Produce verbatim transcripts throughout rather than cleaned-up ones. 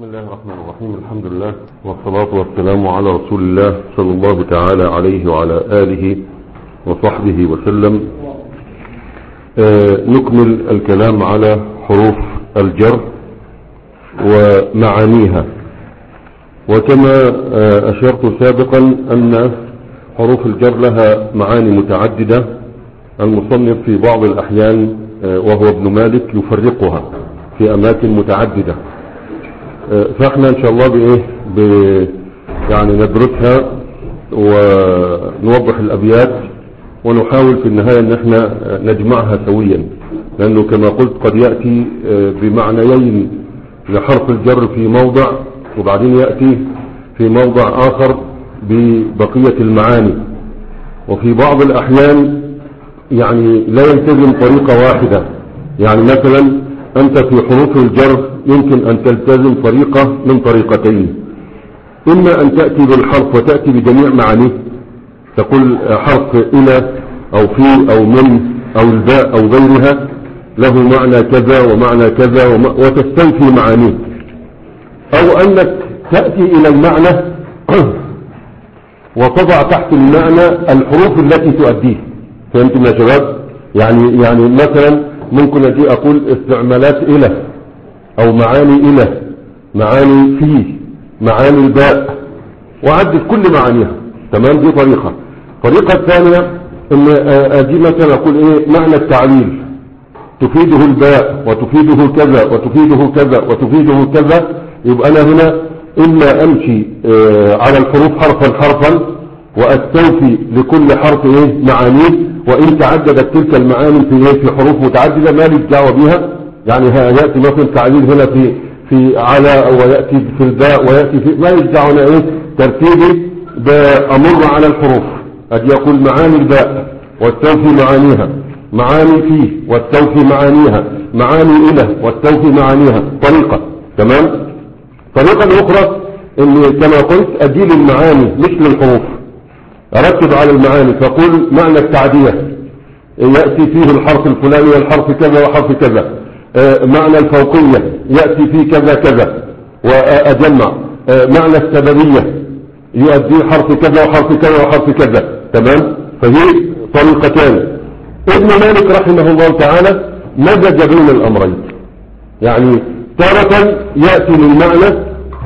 بسم الله الرحمن الرحيم. الحمد لله والصلاة والسلام على رسول الله صلى الله تعالى عليه وعلى آله وصحبه وسلم. آه نكمل الكلام على حروف الجر ومعانيها. وكما آه أشرت سابقا أن حروف الجر لها معاني متعددة. المصنف في بعض الأحيان آه وهو ابن مالك يفرقها في أماكن متعددة، فاحنا ان شاء الله بايه ب يعني ندرسها ونوضح الابيات ونحاول في النهاية ان احنا نجمعها سويا، لانه كما قلت قد يأتي بمعنيين لحرف الجر في موضع وبعدين يأتي في موضع اخر ببقية المعاني، وفي بعض الاحيان يعني لا يلتزم طريقة واحدة. يعني مثلا انت في حروف الجر يمكن ان تلتزم طريقة من طريقتين، اما ان تأتي بالحرف وتأتي بجميع معانيه، تقول حرف الى او في او من او الباء او غيرها له معنى كذا ومعنى كذا وتستوفي معانيه، او انك تأتي الى المعنى وتضع تحت المعنى الحروف التي تؤديه. فهمتم يا شباب؟ يعني يعني مثلا ممكن اجي اقول استعمالات الى او معاني الى، معاني فيه، معاني الباء، وعدد كل معانيها. تمام؟ دي طريقة. الطريقة الثانية ان اجي مثلا اقول ايه معنى التعليل تفيده الباء وتفيده كذا وتفيده كذا وتفيده كذا، يبقى انا هنا اما امشي اه على الحروف حرفا حرفا واستوفي لكل حرف ايه معانيه، وان تعددت تلك المعاني في ايه في حروف متعددة ما لي دعوه بها. يعني يأتي مثلا تعليل هنا في في على ويأتي في الباء ويأتي في ما يدعونا ايه ترتيبي بأمر على الحروف. أجي أقول معاني الباء واستوفي معانيها، معاني فيه واستوفي معانيها، معاني إله واستوفي معانيها. طريقة. تمام؟ طريقة أخرى إن كما قلت أجيل المعاني مش للحروف، أركز على المعاني، فأقول معنى التعدية يأتي فيه الحرف الفلاني والحرف كذا وحرف كذا. آه معنى الفوقية يأتي فيه كذا كذا وأجمع. آه معنى السببية يؤدي حرف كذا وحرف كذا وحرف كذا. تمام؟ فهي طريقتان. ابن مالك رحمه الله تعالى مزج بين الأمرين، يعني تارة يأتي للمعنى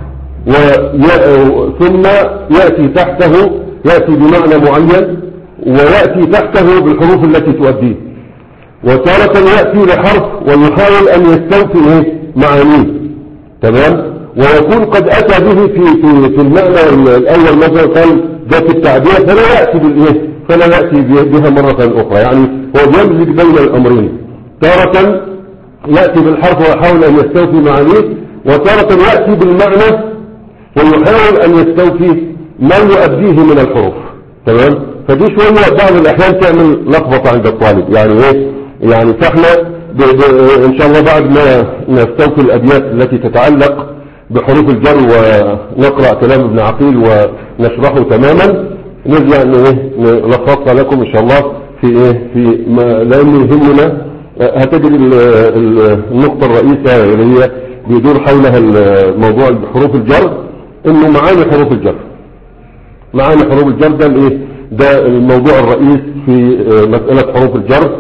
ثم يأتي تحته يأتي بمعنى معين ويأتي تحته بالحروف التي تؤديه، وتارة يأتي لحرف ويحاول أن يستوفي إيه معانيه. تمام؟ ويكون قد أتى به في في, في المعنى الأول مثلا قال ذات التعبير، فلا يأتي بالإيه فلا يأتي بها مرة أخرى. يعني هو يمزج بين الأمرين، تارة يأتي بالحرف ويحاول أن يستوفي معانيه، وتارة يأتي بالمعنى ويحاول أن يستوفي ما يؤديه من الحروف. تمام؟ فدي شوية بعض الأحيان تعمل لخبطة عند الطالب. يعني إيه؟ يعني فاحنا إن شاء الله بعد ما نستوفي الأبيات التي تتعلق بحروف الجر ونقرأ كلام ابن عقيل ونشرحه تماما، نرجع نلخصها لكم إن شاء الله في إيه في ما لأن يهمنا. هتجد النقطة الرئيسة اللي هي بيدور حولها الموضوع بحروف الجر، إنه معاني حروف الجر. معاني حروف الجر ده الايه ده الموضوع الرئيس في مسألة حروف الجر.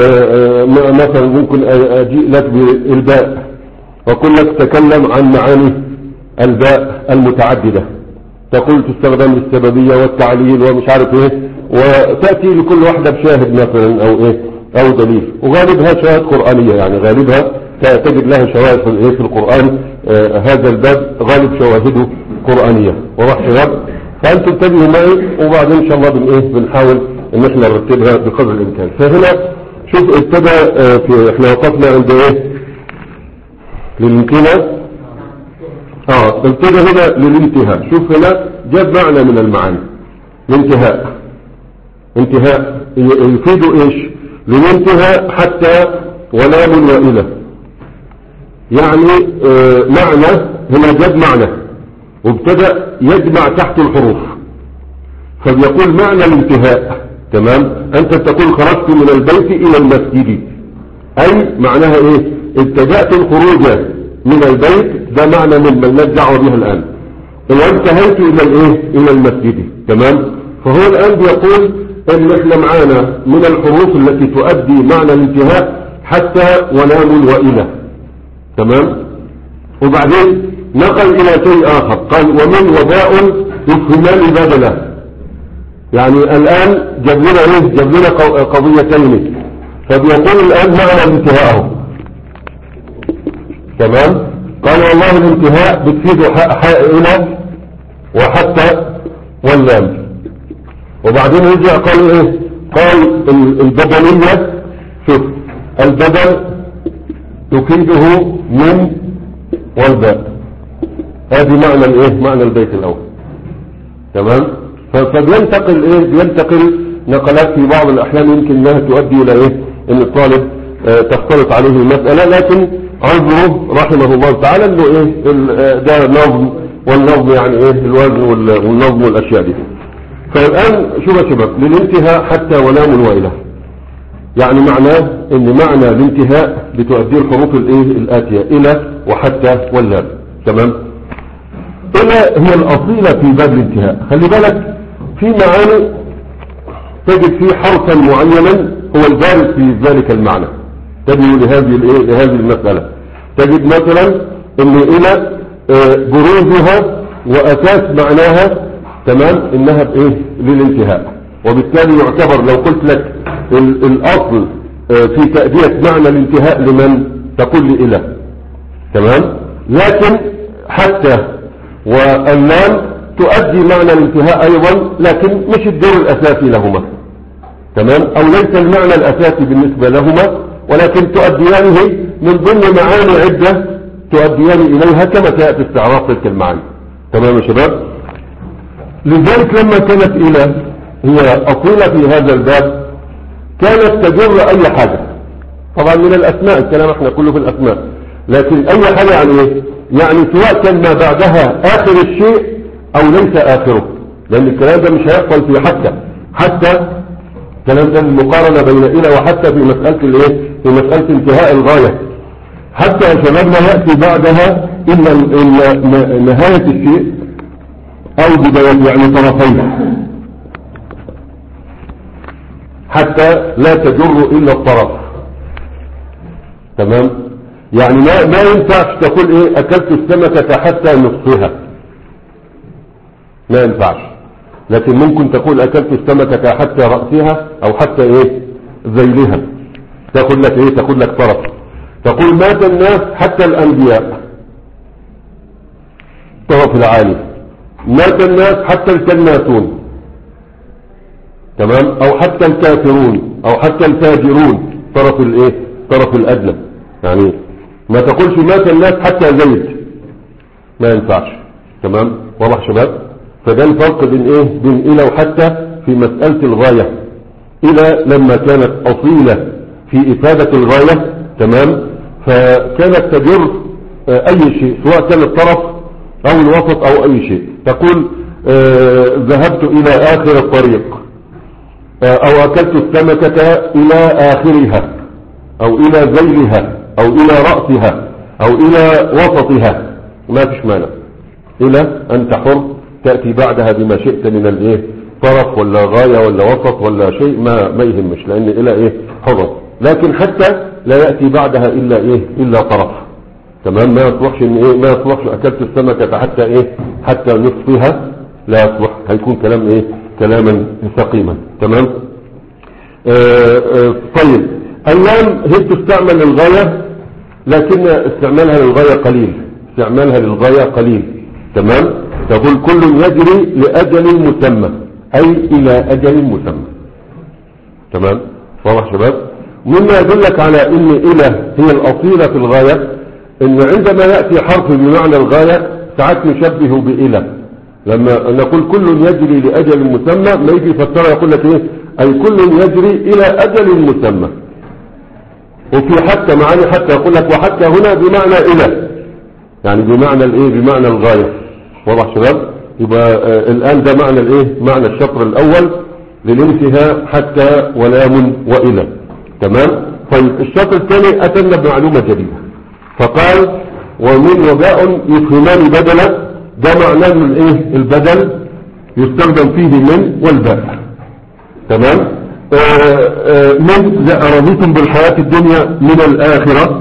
مثلا ممكن اجيء لك بالباء واقول لك تكلم عن معاني الباء المتعددة، تقول تستخدم للسببية والتعليل ومش عارف ايه، وتأتي لكل واحدة بشاهد مثلا او ايه او دليل، وغالبها شواهد قرآنية. يعني غالبها تجد لها شواهد في الايه في القرآن. آه هذا الباب غالب شواهده قرآنية. واضح شباب؟ فأنتم انتبهوا معي وبعدين إن شاء الله بن إيه بنحاول إن إحنا نرتبها بقدر الإمكان. فهنا شوف ابتدى اه في إحنا وقفنا عند إيه للانتهاء. آه ابتدى هنا للانتهاء. شوف هنا جاب معنى من المعاني الانتهاء. انتهاء يفيد إيش؟ للانتهاء حتى ولام وإلى. يعني اه معنى هنا جاب معنى وابتدأ يجمع تحت الحروف، فبيقول معنى الانتهاء. تمام؟ أنت تقول خرجت من البيت إلى المسجد، أي معناها إيه؟ ابتدأت الخروج من البيت ده معنى من ملناش دعوة بها الآن. وانتهيت إلى الإيه؟ إلى المسجد. تمام. فهو الآن بيقول إن إحنا معانا من الحروف التي تؤدي معنى الانتهاء حتى ولام وإلى. تمام. وبعدين نقل إلى شيء آخر قال ومن وباء يفهمان بدلا. يعني الآن جاب لنا إيه؟ جاب لنا قضيتين. فبيقول الآن معنى الانتهاء. تمام. قال والله الانتهاء بتفيد حاء إلى وحتى واللام. وبعدين رجع قال ايه؟ قال البدلية، شوف البدل تفيده من والباء. هذه معنى الايه؟ معنى البيت الاول. تمام. فبينتقل ايه؟ بينتقل نقلات في بعض الاحيان يمكن انها تؤدي الى ايه؟ ان الطالب اه تختلط عليه المسألة، لكن عذره رحمه الله تعالى انه ايه؟ ده نظم، والنظم يعني ايه؟ الوزن والنظم والاشياء دي. فالآن شوف يا شباب للانتهاء حتى ولام وإله، يعني معناه ان معنى الانتهاء بتؤدي الحروف الايه الآتية إلى وحتى واللام. تمام. إلى هي الأصيلة في باب الانتهاء. خلي بالك في معاني تجد فيه حرفا معينا هو البارز في ذلك المعنى تدعو لهذه الايه لهذه المسألة. تجد مثلا ان إلى بروزها وأساس معناها تمام انها بايه للانتهاء، وبالتالي يعتبر لو قلت لك الاصل في تأدية معنى الانتهاء لمن تقول لي الى. تمام. لكن حتى واللام تؤدي معنى الانتهاء ايضا، لكن مش الدور الاساسي لهما. تمام. او ليس المعنى الاساسي بالنسبة لهما، ولكن تؤديانه من ضمن معاني عدة تؤديان اليها كما تأتي استعراض تلك المعاني. تمام يا شباب. لذلك لما كانت إلى هي أصيلة في هذا الباب كانت تجر أي حاجة. طبعا من الأسماء، الكلام احنا كله في الأسماء، لكن أي حاجة يعني ايه؟ يعني سواء كان ما بعدها آخر الشيء أو ليس آخره، لأن الكلام ده مش هيحصل في حتى حتى الكلام ده المقارنة بين إلى وحتى في مسألة الايه؟ في مسألة انتهاء الغاية. حتى يا شباب ما يأتي بعدها إلا نهاية الشيء أو بداية يعني طرفين، حتى لا تجر إلا الطرف. تمام. يعني ما, ما ينفعش تقول إيه أكلت السمكة حتى نصفها، ما ينفعش. لكن ممكن تقول أكلت السمكة حتى رأسها أو حتى إيه ذيلها، تقول لك إيه تقول لك طرف. تقول مات الناس حتى الأنبياء طرف العالي، مات الناس حتى الكناسون. تمام. او حتى الكافرون او حتى الفاجرون طرف الايه طرف الادنى. يعني ما تقولش مات الناس حتى زيد، ما ينفعش. تمام. واضح شباب. فده الفرق بين ايه بين الى وحتى في مسألة الغاية. الى لما كانت اصيلة في افادة الغاية تمام فكانت تجر اي شيء سواء كان الطرف او الوسط او اي شيء. تقول آه ذهبت الى اخر الطريق، آه او اكلت السمكة الى اخرها او الى ذيلها او الى رأسها او الى وسطها، ما فيش مانع. الى انت حر تأتي بعدها بما شئت من الايه طرف ولا غاية ولا وسط ولا شيء، ما ما يهمش، لان الى ايه حر. لكن حتى لا يأتي بعدها الا ايه الا طرف. تمام. ما يصلحش ان ايه ما يصلحش اكلت السمكة حتى ايه حتى نصفها، لا يصلح، هيكون كلام ايه كلاما ثقيما. تمام. آآ آآ طيب اللام هي تستعمل للغاية، لكن استعمالها للغاية قليل، استعمالها للغاية قليل. تمام. تقول كل يجري لأجل مسمى، اي الى اجل مسمى. تمام. واضح شباب. مما يدلك على ان الى هي الاصيلة في الغاية ان عندما يأتي حرف بمعنى الغاية ساعات نشبه بإلى. لما نقول كل يجري لأجل مسمى ما يجي يفسرها يقول لك ايه اي كل يجري الى اجل مسمى. وفي حتى معاني حتى يقول لك وحتى هنا بمعنى الى، يعني بمعنى الايه بمعنى الغاية. واضح شباب. يبقى آه الان ده معنى الايه معنى الشطر الاول للانتهاء حتى ولام والى. تمام. طيب الشطر الثاني اتنا بمعلومة جديدة فقال ومن وباء يفهمان بدلا، ده معناه ان الايه البدل يستخدم فيه من والباء. تمام. آآ آآ من أرضيتم بالحياة الدنيا من الآخرة،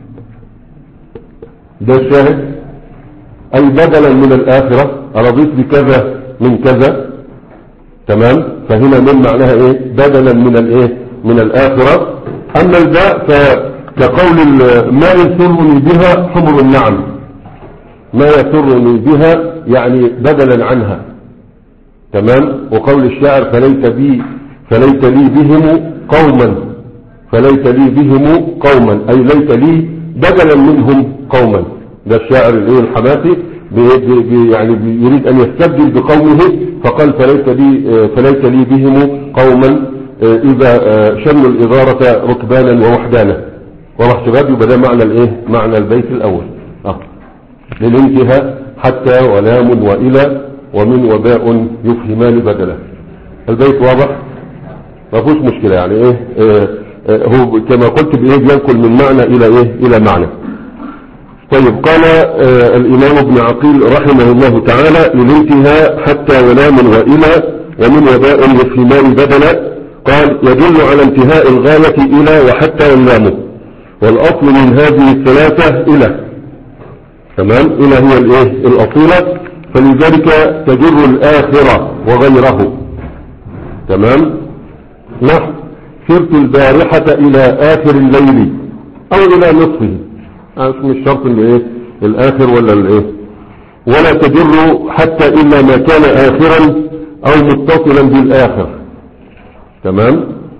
ده الشاهد، أي بدلا من الآخرة، أرضيت بكذا من كذا. تمام. فهنا من معناها ايه بدلا من الايه من الآخرة. أما الباء فكقول ما يسرني بها حمر النعم، ما يسرني بها يعني بدلا عنها. تمام. وقول الشاعر فليت بي فليت لي بهم قوما، فليت لي بهم قوما أي ليت لي بدلا منهم قوما. ده الشاعر الايه الحماسي بي بي يعني بي يريد أن يستبدل بقومه، فقال فليت لي فليت لي بهم قوما إذا شنوا الإغارة ركبانا ووحدانا. واضح شباب؟ يبقى ده معنى الايه معنى البيت الأول اه للانتهاء حتى ولام وإلى ومن وباء يفهمان بدلا. البيت واضح؟ ما فيهوش مشكلة يعني ايه اه اه هو كما قلت بايه بينقل من معنى الى ايه الى معنى. طيب. قال اه الامام ابن عقيل رحمه الله تعالى للانتهاء حتى ولام والى ومن وباء يفهمان بدلا. قال يدل على انتهاء الغاية الى وحتى واللام، والاصل من هذه الثلاثة الى. تمام. الى هي الايه الاصيلة، فلذلك تجر الآخرة وغيره. تمام. نحو سرت البارحة إلى آخر الليل أو إلى نصفه، مش شرط الايه الآخر ولا الايه. ولا تجر حتى إلا ما كان آخرا أو متصلا بالآخر. تمام.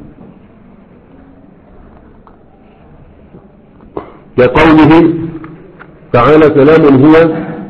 كقوله تعالى سلام هي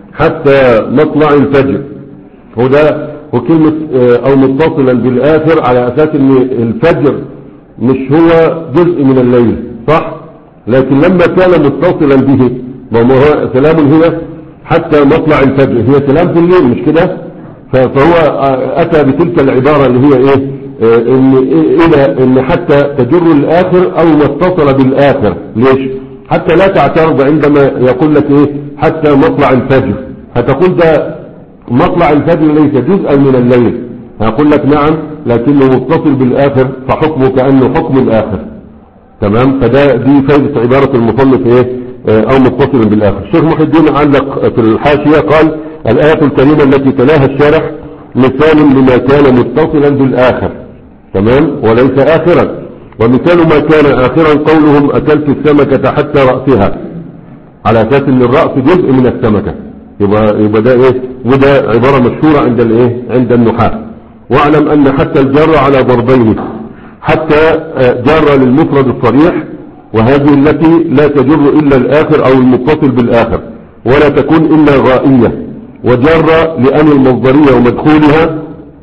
حتى مطلع الفجر. هو ده وكلمة او متصلا بالاخر على اساس ان الفجر مش هو جزء من الليل صح، لكن لما كان متصلا به سلام هي حتى مطلع الفجر، هي سلام في الليل مش كده؟ فهو اتى بتلك العبارة اللي هي ايه ان الى ان حتى تجر الاخر او متصل بالاخر. ليش؟ حتى لا تعترض عندما يقول لك ايه حتى مطلع الفجر، هتقول ده مطلع الفجر ليس جزءا من الليل، هقول لك نعم لكنه متصل بالاخر فحكمه كأنه حكم الاخر. تمام. فده دي فائدة عبارة المصنف ايه او متصل بالاخر. الشيخ محي الدين علق في الحاشية قال الآية الكريمة التي تلاها الشارح مثال لما كان متصلا بالاخر. تمام. وليس اخرا. ومثال ما كان آخرا قولهم أكلت السمكة حتى رأسها، على أساس أن الرأس جزء من السمكة. يبقى, يبقى ده إيه وده عبارة مشهورة عند الإيه عند النحاة. واعلم أن حتى الجر على ضربين، حتى جر للمفرد الصريح وهذه التي لا تجر إلا الآخر أو المتصل بالآخر ولا تكون إلا غائية، وجر لأن المصدرية ومدخولها.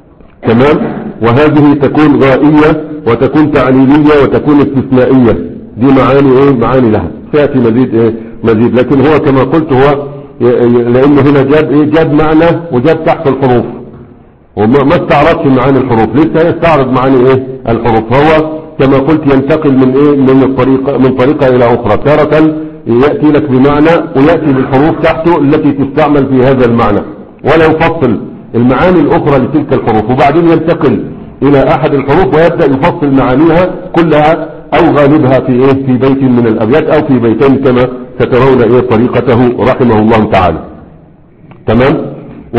تمام. وهذه تكون غائية وتكون تعليلية وتكون استثنائية. دي معاني ايه معاني لها سيأتي مزيد ايه مزيد. لكن هو كما قلت هو لانه هنا جاب ايه جاب معنى وجاب تحت الحروف وما ما استعرضش معاني الحروف، لسه يستعرض معاني ايه الحروف. هو كما قلت ينتقل من ايه من الطريقة من طريقة الى اخرى، تارة يأتي لك بمعنى ويأتي بالحروف تحته التي تستعمل في هذا المعنى ولا يفصل المعاني الاخرى لتلك الحروف، وبعدين ينتقل الى احد الحروف ويبدأ يفصل معانيها كلها او غالبها في ايه في بيت من الابيات او في بيتين كما سترون ايه طريقته رحمه الله تعالى. تمام.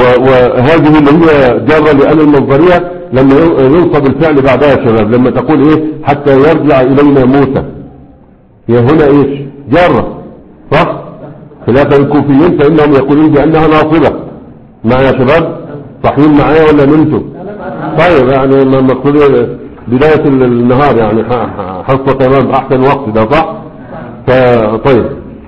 وهذه اللي هي جارة لأن المصدرية لما ينصب الفعل بعدها يا شباب، لما تقول ايه حتى يرجع الينا موسى، هي هنا ايش جارة صح؟ خلاف الكوفيين فانهم يقولون بانها ناصبة. معي يا شباب؟ صحيين معايا ولا نمتوا؟ طيب يعني مقصود بداية النهار يعني حصة تمام احسن وقت ده صح؟ طيب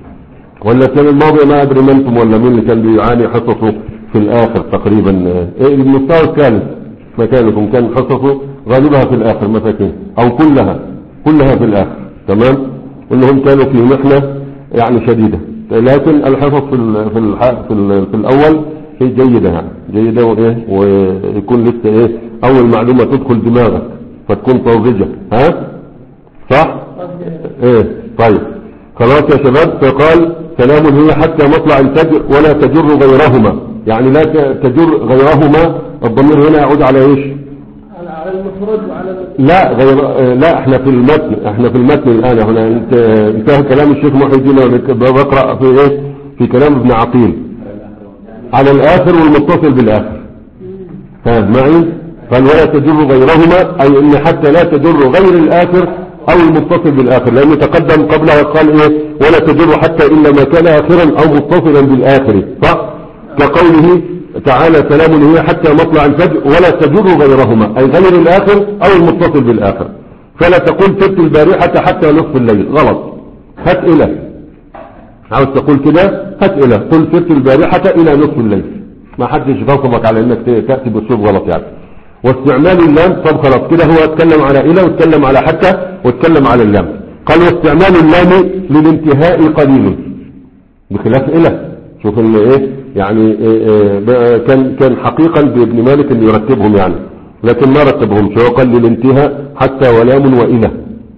ولا كان الماضي ما ادري منكم ولا مين اللي كان بيعاني حصصه في الاخر تقريبا. ايه المستوى الثالث مكانكم كان حصصه غالبها في الاخر مساكين او كلها كلها في الاخر. تمام. انهم كانوا في محنة يعني شديدة، لكن الحصص في ال في ال في, ال في الاول هي جيدة يعني جيدة وايه ويكون لسه ايه اول معلومة تدخل دماغك فتكون طازجة. ها صح ايه طيب. خلاص يا شباب. فقال سلام هي حتى مطلع الفجر ولا تجر غيرهما، يعني لا تجر غيرهما، الضمير هنا يعود على ايش؟ على المفرد وعلى لا غير، لا احنا في المتن، احنا في المتن الان هنا. انتهى كلام الشيخ محي الدين، بقرأ في ايه؟ في كلام ابن عقيل على الاخر والمتصل بالاخر. ها معي؟ قال ولا تجر غيرهما، اي ان حتى لا تجر غير الاخر او المتصل بالاخر، لانه تقدم قبلها قال ايه؟ ولا تجر حتى الا ما كان اخرا او متصلا بالاخر، صح؟ كقوله تعالى سلام هي حتى مطلع الفجر ولا تجر غيرهما، اي غير الاخر او المتصل بالاخر. فلا تقول سرت البارحة حتى نصف الليل، غلط، هات الى، عاوز تقول كده هات الى، قل سرت البارحة الى نصف الليل، ما حدش غصبك على انك تأتي باسلوب غلط يعني. واستعمال اللام، طب خلاص كده هو اتكلم على الى واتكلم على حتى واتكلم على اللام. قال واستعمال اللام للانتهاء قليل بخلاف الى. شوف ان ايه يعني إيه كان كان حقيقا بابن مالك ان يرتبهم يعني، لكن ما رتبهم، شو قال للانتهاء حتى ولام والى.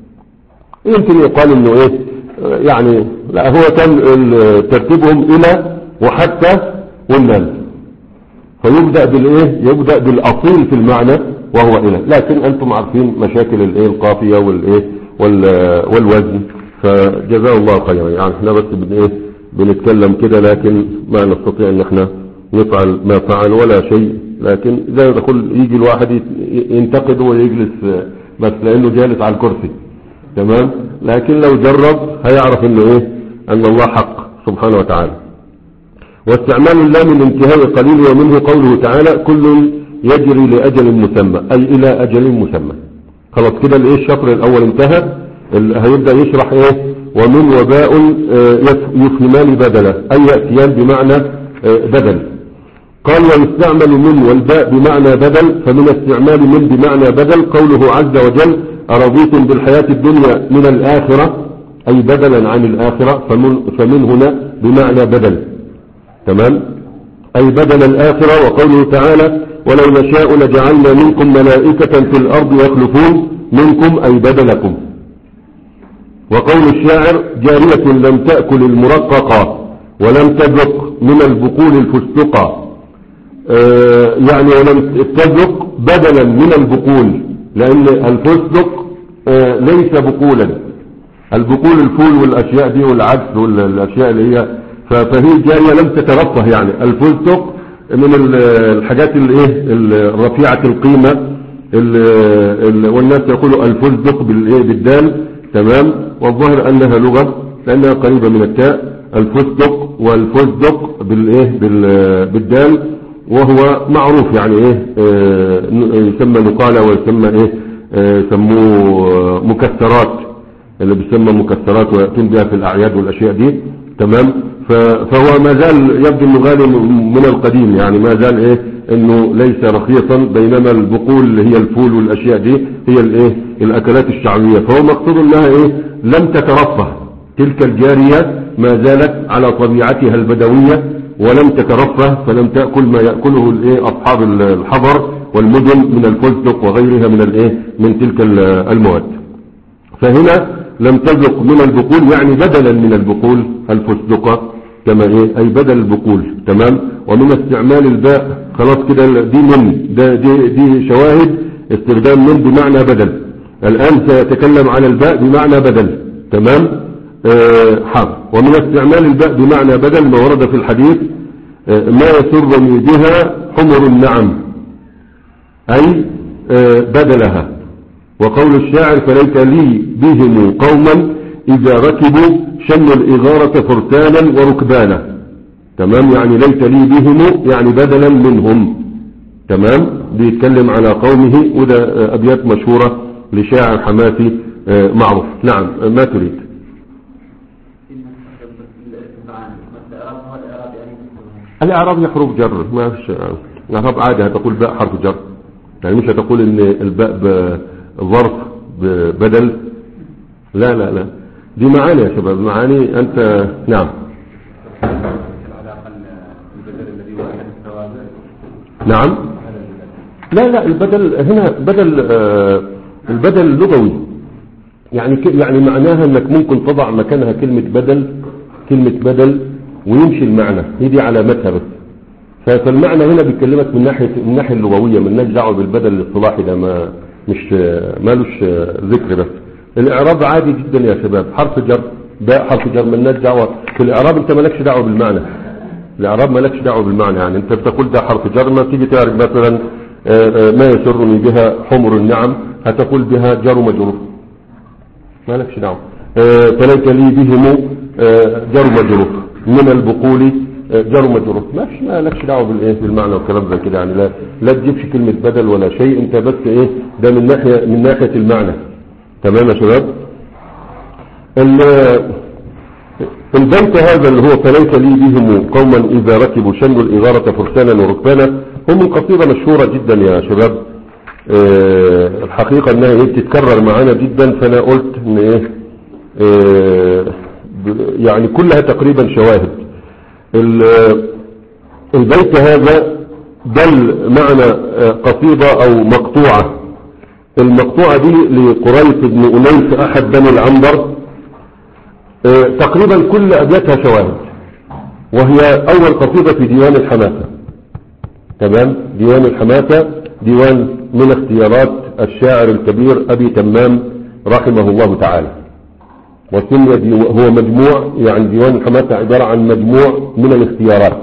يمكن يقال انه ايه يعني لا، هو كان ترتيبهم الى وحتى واللام، فيبدأ بالايه؟ يبدأ بالاصيل في المعنى وهو الى، لكن انتم عارفين مشاكل الايه القافية والايه والوزن، فجزاه الله خيرا يعني. احنا بس بن ايه بنتكلم كده، لكن ما نستطيع ان احنا نفعل ما فعل ولا شيء، لكن زي ما تقول يجي الواحد ينتقد ويجلس بس لانه جالس على الكرسي، تمام، لكن لو جرب هيعرف انه ايه ان الله حق سبحانه وتعالى. واستعمال اللام الانتهاء قليل، ومنه قوله تعالى كل يجري لأجل مسمى، أي إلى أجل مسمى. خلاص كده الايه الشطر الأول انتهى، هيبدأ يشرح ايه ومن وباء يفهمان بدلا، أي يأتيان بمعنى بدل. قال ويستعمل من والباء بمعنى بدل، فمن استعمال من بمعنى بدل قوله عز وجل أرضيتم بالحياة الدنيا من الآخرة، أي بدلا عن الآخرة، فمن, فمن هنا بمعنى بدل، تمام، أي بدل الآخرة. وقوله تعالى ولو نشاء لجعلنا منكم ملائكة في الأرض يخلفون منكم، أي بدلكم. وقول الشاعر جارية لم تأكل المرققة ولم تذق من البقول الفستقة، آه يعني ولم تذق بدلا من البقول، لأن الفستق آه ليس بقولا، البقول الفول والأشياء دي والعدس والأشياء اللي هي، فهي جارية لم تترفه يعني. الفستق من الحاجات الايه الرفيعة القيمة، والناس يقولوا الفستق بالايه بالدال، تمام، والظاهر انها لغة لانها قريبة من التاء، الفستق والفستق بالايه بالدال، وهو معروف يعني ايه اه يسمى نقالة ويسمى ايه اه يسموه مكسرات، اللي بيسمى مكسرات ويأتون بها في الاعياد والاشياء دي، تمام. فهو ما زال يبدو انه غالي من القديم يعني، ما زال ايه انه ليس رخيصا، بينما البقول اللي هي الفول والاشياء دي هي الايه الاكلات الشعبية. فهو مقصود انها ايه لم تترفه، تلك الجارية ما زالت على طبيعتها البدوية ولم تترفه، فلم تأكل ما يأكله الايه اصحاب الحضر والمدن من الفستق وغيرها من الايه من تلك المواد. فهنا لم تذق من البقول يعني بدلا من البقول الفستقة، كما ايه اي بدل البقول، تمام. ومن استعمال الباء خلاص كده دي من ده دي, دي شواهد استخدام من بمعنى بدل. الان سيتكلم على الباء بمعنى بدل، تمام. آه حاضر. ومن استعمال الباء بمعنى بدل ما ورد في الحديث آه ما يسر من جهة حمر النعم، اي آه بدلها. وقول الشاعر فليت لي بهم قوما إذا ركبوا شنوا الإغارة فرسانا وركبانا، تمام، يعني ليت لي بهم يعني بدلا منهم، تمام. بيتكلم على قومه، وده أبيات مشهورة لشاعر حماسي معروف. نعم، ما تريد؟ الإعراب يحرف جر، ما فيش الإعراب عادي، هتقول باء حرف جر يعني، مش هتقول ان الباء ظرف بدل، لا لا لا، دي معاني يا شباب، معاني انت. نعم نعم، لا لا، البدل هنا بدل آه البدل اللغوي، يعني ك... يعني معناها انك ممكن تضع مكانها كلمة بدل كلمة بدل ويمشي المعنى، هي دي علامتها بس. فالمعنى هنا بيكلمك من ناحية من الناحية اللغوية، مالناش دعوة بالبدل الاصطلاحي ده، ما مش مالوش ذكر. بس الاعراب عادي جدا يا شباب، حرف جر باء حرف جر مالناش دعوة في الاعراب، انت مالكش دعوة بالمعنى. الاعراب مالكش دعوة بالمعنى، يعني انت بتقول ده حرف جر، ما تيجي تعرف مثلا ما يسرني بها حمر النعم هتقول بها جر مجرور، مالكش دعوة. فليس لي بهم جر مجرور، من البقول جر مجرور، ماشي، ما لكش دعوه بالايه بالمعنى والكلام زي كده يعني. لا لا تجيبش كلمه بدل ولا شيء، انت بس ايه ده من ناحيه من ناحيه المعنى. تمام يا شباب. البيت هذا اللي هو فليس لي بهم قوما اذا ركبوا شنوا الاغاره فرسانا وركبانا، هم قصيده مشهوره جدا يا شباب. اه الحقيقه انها ايه بتتكرر معانا جدا، فانا قلت ان ايه اه يعني كلها تقريبا شواهد. البيت هذا دل معنى قصيدة او مقطوعة. المقطوعة دي لقريش بن أنيس احد بني العنبر، تقريبا كل ابياتها شواهد، وهي اول قصيدة في ديوان الحماسة. تمام، ديوان الحماسة ديوان من اختيارات الشاعر الكبير ابي تمام رحمه الله تعالى، وسمي هو مجموع، يعني ديوان الحماسة عبارة عن مجموع من الاختيارات.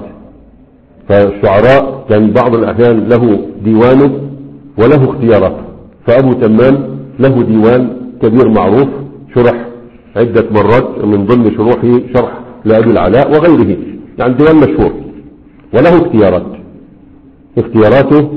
فالشعراء كان بعض الأحيان له ديوانه وله اختيارات، فأبو تمام له ديوان كبير معروف شرح عدة مرات، من ضمن شروحه شرح لأبي العلاء وغيره، يعني ديوان مشهور وله اختيارات. اختياراته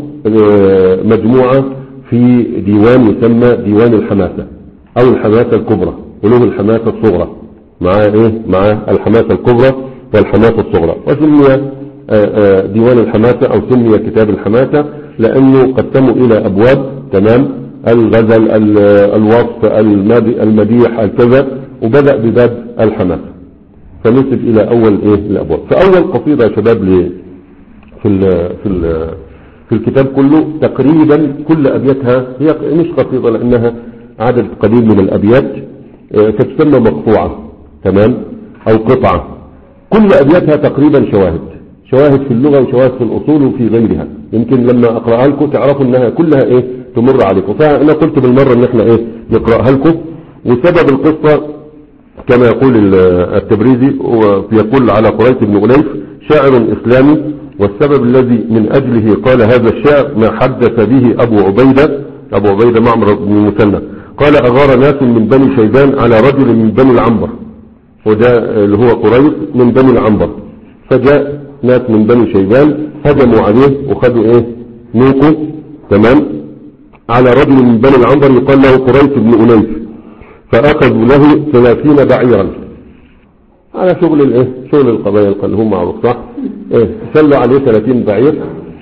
مجموعة في ديوان يسمى ديوان الحماسة أو الحماسة الكبرى، وله الحماسة الصغرى مع ايه مع الحماسة الكبرى والحماسة الصغرى. وسمي ديوان الحماسة او سمي كتاب الحماسة لانه قسموا الى ابواب. تمام، الغزل، الوصف، المديح، الكذا، وبدأ بباب الحماسة فنسب الى اول ايه الابواب. فاول قصيدة يا شباب لي في ال في ال في الكتاب كله تقريبا كل ابياتها هي مش قصيدة لانها عدد قليل من الابيات، فتسمى مقطوعة. تمام، او قطعة. كل ابياتها تقريبا شواهد شواهد في اللغة وشواهد في الاصول وفي غيرها. يمكن لما اقرأها لكم تعرفوا انها كلها ايه تمر عليكم، فانا قلت بالمرة ان احنا ايه نقرأها لكم. وسبب القصة كما يقول التبريزي يقول على قريش بن أنيس شاعر اسلامي، والسبب الذي من اجله قال هذا الشعر ما حدث به ابو عبيدة ابو عبيدة معمر بن المثنى قال أغار ناس من بني شيبان على رجل من بني العنبر، وده اللي هو قريش من بني العنبر. فجاء ناس من بني شيبان هجموا عليه وخدوا ايه نوقه. تمام، على رجل من بني العنبر يقال له قريش بن أنيس، فأخذوا له ثلاثين بعيرا على شغل الايه شغل القبائل اللي هم معروف صح ايه. سلوا عليه ثلاثين بعير.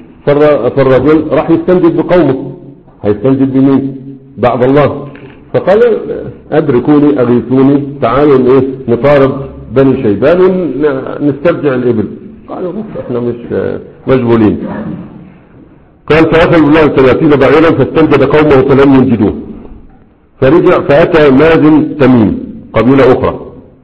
فالرجل راح يستنجد بقومه، هيستنجد بمين؟ بعد الله. فقال أدركوني أغيثوني، تعالوا ايه نطارد بني شيبان ونسترجع الإبل. قالوا احنا مش مشغولين. قال فأخذ الله ثلاثين بعيرا فاستنجد قومه فلم ينجدوه، فرجع فأتى مازن تميم قبيلة أخرى،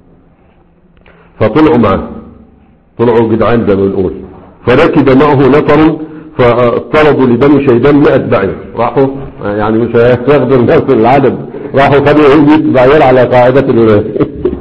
فطلعوا معه، طلعوا جدعان زي ما بنقول، فركب معه نفر فاضطردوا لبني شيبان مئة بعير. راحوا يعني مش هياخدوا الناس العدد، راحوا خدوا مئة بعير على قاعدة الولاية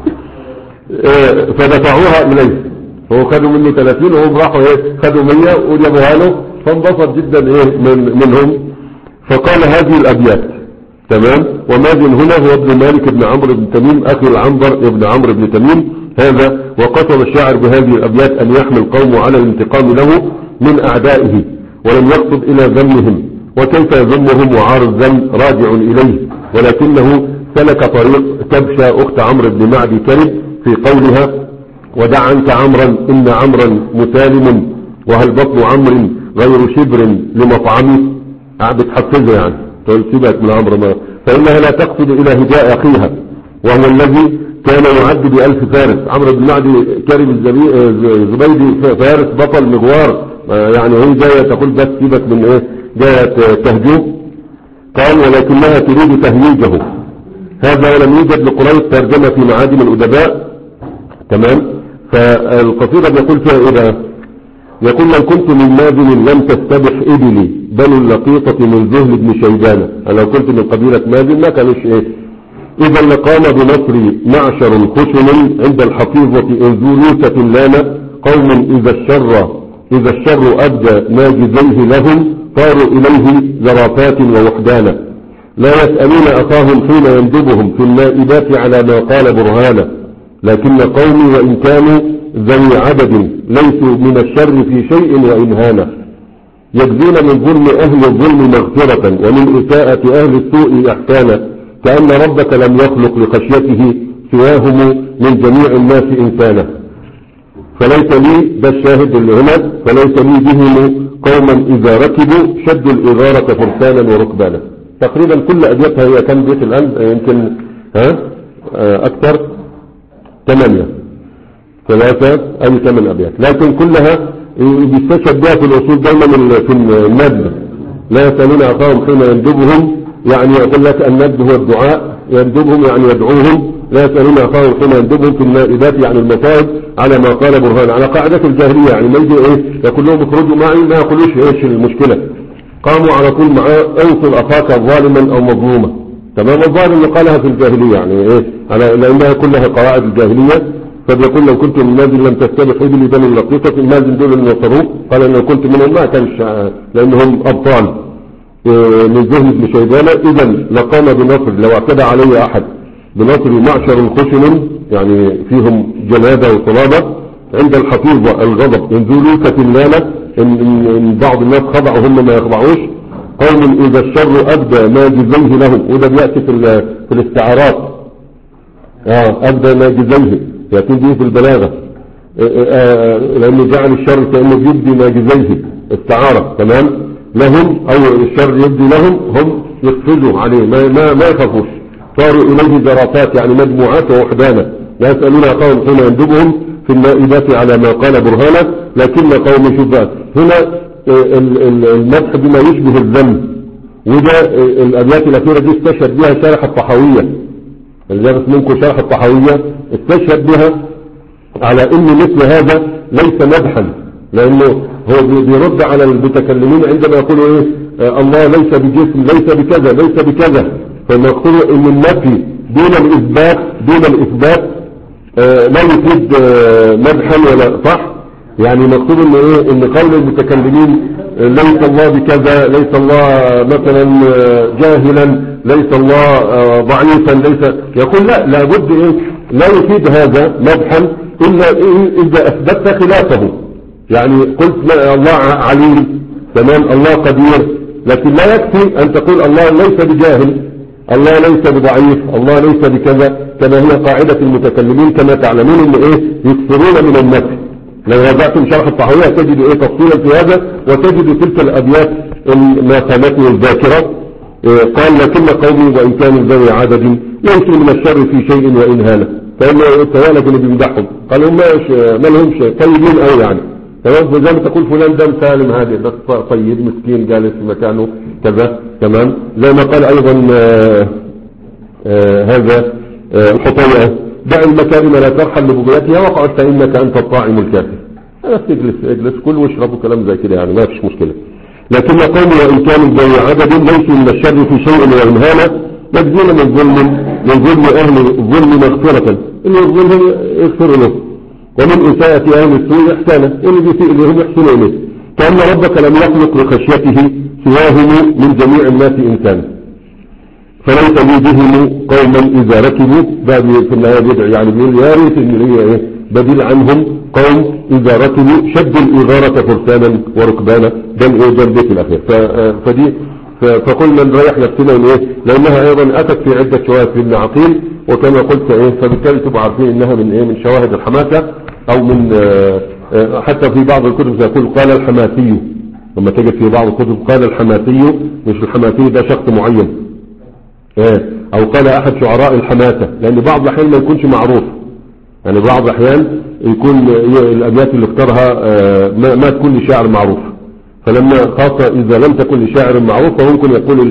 فدفعوها إليه، هو خدوا منه ثلاثين وهم راحوا ايه خدوا مية وجابوها له، فانبسط جدا ايه من منهم. فقال هذه الأبيات. تمام، ومازن هنا هو ابن مالك بن عمرو بن تميم أخي العنبر ابن عمرو بن تميم هذا. وقصد الشاعر بهذه الأبيات أن يحمل قومه على الانتقام له من أعدائه، ولم يقصد إلى ذمهم، وكيف يذمهم وعار الذم راجع إليه، ولكنه سلك طريق كبشة أخت عمرو بن معدي كرب في قولها ودع عنك عمرا إن عمرا مسالم، وهل بطن عمرو غير شبر لمطعمه. بتحفزه يعني تقول سيبك من عمرو ما، فإنها لا تقصد إلى هداء أخيها وهو الذي كان يعد بألف فارس. عمرو بن معدي كرب الزبيدي فارس بطل مغوار، يعني هي جاية تقول بس سيبك من ايه، جاية تهجوه. قال ولكنها تريد تهييجه، هذا ولم يوجد لقريش ترجمة في معاجم الأدباء. تمام. فالقصيدة بيقول فيها إيه بقى؟ يقول لو كنت من مازن لم تستبح إبلي بل اللقيطة من ذهل بن شيبان. لو كنت من قبيلة مازن ما كانش إيه؟ إذا لقام بنصري معشر خشن عند الحفيظة انزولوكة لانا قوم إذا الشر إذا الشر أبدى ناجزيه لهم طاروا إليه زرافات ووحدانا لا يسألون أخاهم حين يندبهم في النائبات على ما قال برهانا لكن قومي وإن كانوا ذوي عدد ليسوا من الشر في شيء وإن هانا يجزون من ظلم أهل الظلم مغفرة ومن إساءة أهل السوء إحسانا كأن ربك لم يخلق لخشيته سواهم من جميع الناس إنسانا فليس لي ده الشاهد اللي هنا فليس لي بهم قوما إذا ركبوا شدوا الإغارة فرسانا وركبانا. تقريبا كل أبياتها هي كم بيت الآن يمكن ها أكثر ثمانية ثلاثة أو ثمان أبيات لكن كلها بيستشهد بها في الأصول دائما في الندب لا يسألون أخاهم حين يندبهم يعني يقول لك الندب هو الدعاء يندبهم يعني يدعوهم لا يسألون أخاهم حين يندبهم في النائبات يعني المصائب على ما قال برهان على قاعدة الجاهلية يعني ما يجي ايه يقول لهم اخرجوا معي ما يقولوش ايش المشكلة قاموا على طول معاه انصر أخاك ظالما أو مظلوما. تمام. الظالم اللي قالها في الجاهلية يعني ايه على لأنها كلها قواعد الجاهلية فبيقول لو كنت من مازن لم تستبح إبلي بني اللقيطة المازن دول اللي نصروه قال ان لو كنت منهم ما كانش لأنهم أبطال من ذهن بن شيبان إذا لقام بنصر لو اعتدى علي أحد بنصر معشر خشن يعني فيهم جنابة وصلابة عند الحفيظة الغضب ينزلوا كتلانة إن, إن, إن بعض الناس خضعوا هم ما يخضعوش قوم إذا الشر أبدى ما جزيه لهم وده بيأتي في, في الاستعارات آه أبدى ما جزيه يأتي به في البلاغة آه آه لأنه جعل الشر كأنه يبدي ما جزيه استعارة. تمام. لهم أو الشر يبدي لهم هم يقفزوا عليه ما, ما, ما يخافوش صاروا إليه زرافات يعني مجموعات ووحدانا لا يسألون قوم حين يندبهم في النائبات على ما قال برهانا لكن قوم شبات هنا المدح بما يشبه الذنب وده الأبيات الأخيرة دي استشهد بها شارح الطحاوية اللي جابت منكم شارح الطحاوية استشهد بها على ان مثل هذا ليس مدحا لانه هو بيرد على المتكلمين عندما يقولوا ايه آه الله ليس بجسم ليس بكذا ليس بكذا فنقول ان النفي دون الاثبات دون الاثبات آه لا يفيد آه مدحا ولا صح يعني مقصود ان ايه ان قول المتكلمين آه ليس الله بكذا ليس الله مثلا آه جاهلا ليس الله آه ضعيفا ليس يقول لا لابد ايه لا يفيد هذا مدحا الا اذا اثبتت خلافه يعني قلت الله عليم تمام الله قدير لكن لا يكفي ان تقول الله ليس بجاهل الله ليس بضعيف الله ليس بكذا كما هي قاعدة المتكلمين كما تعلمون ان ايه يكثرون من النفي لو رجعتم شرح الطحاوية تجدوا ايه تفصيلا في هذا وتجدوا تلك الابيات ما قامتني الذاكرة إيه قال لكن قومي وان كانوا ذوي عدد ليسوا من الشر في شيء وان هانا فإنه التوالك اللي بيمدحهم قالوا ما لهم شيء طيبين قوي يعني تمام زي ما تقول فلان ده مسالم هذه بس طيب مسكين جالس في مكانه كذا تمام زي ما قال ايضا آآ آآ هذا الحطيئة دع المكارم لا ترحل لبغيتها وقعد فإنك أنت الطاعم الكافر بس اجلس اجلس كل واشرب وكلام زي كده يعني ما فيش مشكلة لكن قوم وإن كانوا ذوي عدد ليسوا من الشر في شيء وإنهانا يجزون من ظلم من ظلم أهل الظلم مغفرة اللي الظلم يغفر له ومن إساءة أهل السوء إحسانا اللي بيسيء لهم يحسن إليه كأن ربك لم يخلق لخشيته سواهم من جميع الناس إنسان فليس لي بهم قوما إذا ركبوا بعد في النهاية بيدعي يعني بيقول يا ريت إن هي إيه بديل عنهم قوم إذا ركبوا شدوا الإغارة فرسانا وركبانا ده إيه ده البيت الأخير فدي فقلنا نريح نفسنا من إيه لأنها أيضا أتت في عدة شواهد في ابن عقيل وكما قلت إيه فبالتالي تبقى عارفين إنها من إيه من شواهد الحماسة أو من آه حتى في بعض الكتب سيقول قال الحماسي لما تجد في بعض الكتب قال الحماسي مش الحماسي ده شخص معين إيه أو قال أحد شعراء الحماسة لأن بعض الأحيان ما يكونش معروف يعني بعض الأحيان يكون الأبيات اللي اختارها آه ما, ما تكون لشاعر معروف فلما خاصة إذا لم تكن لشاعر معروف فممكن يقول الإيه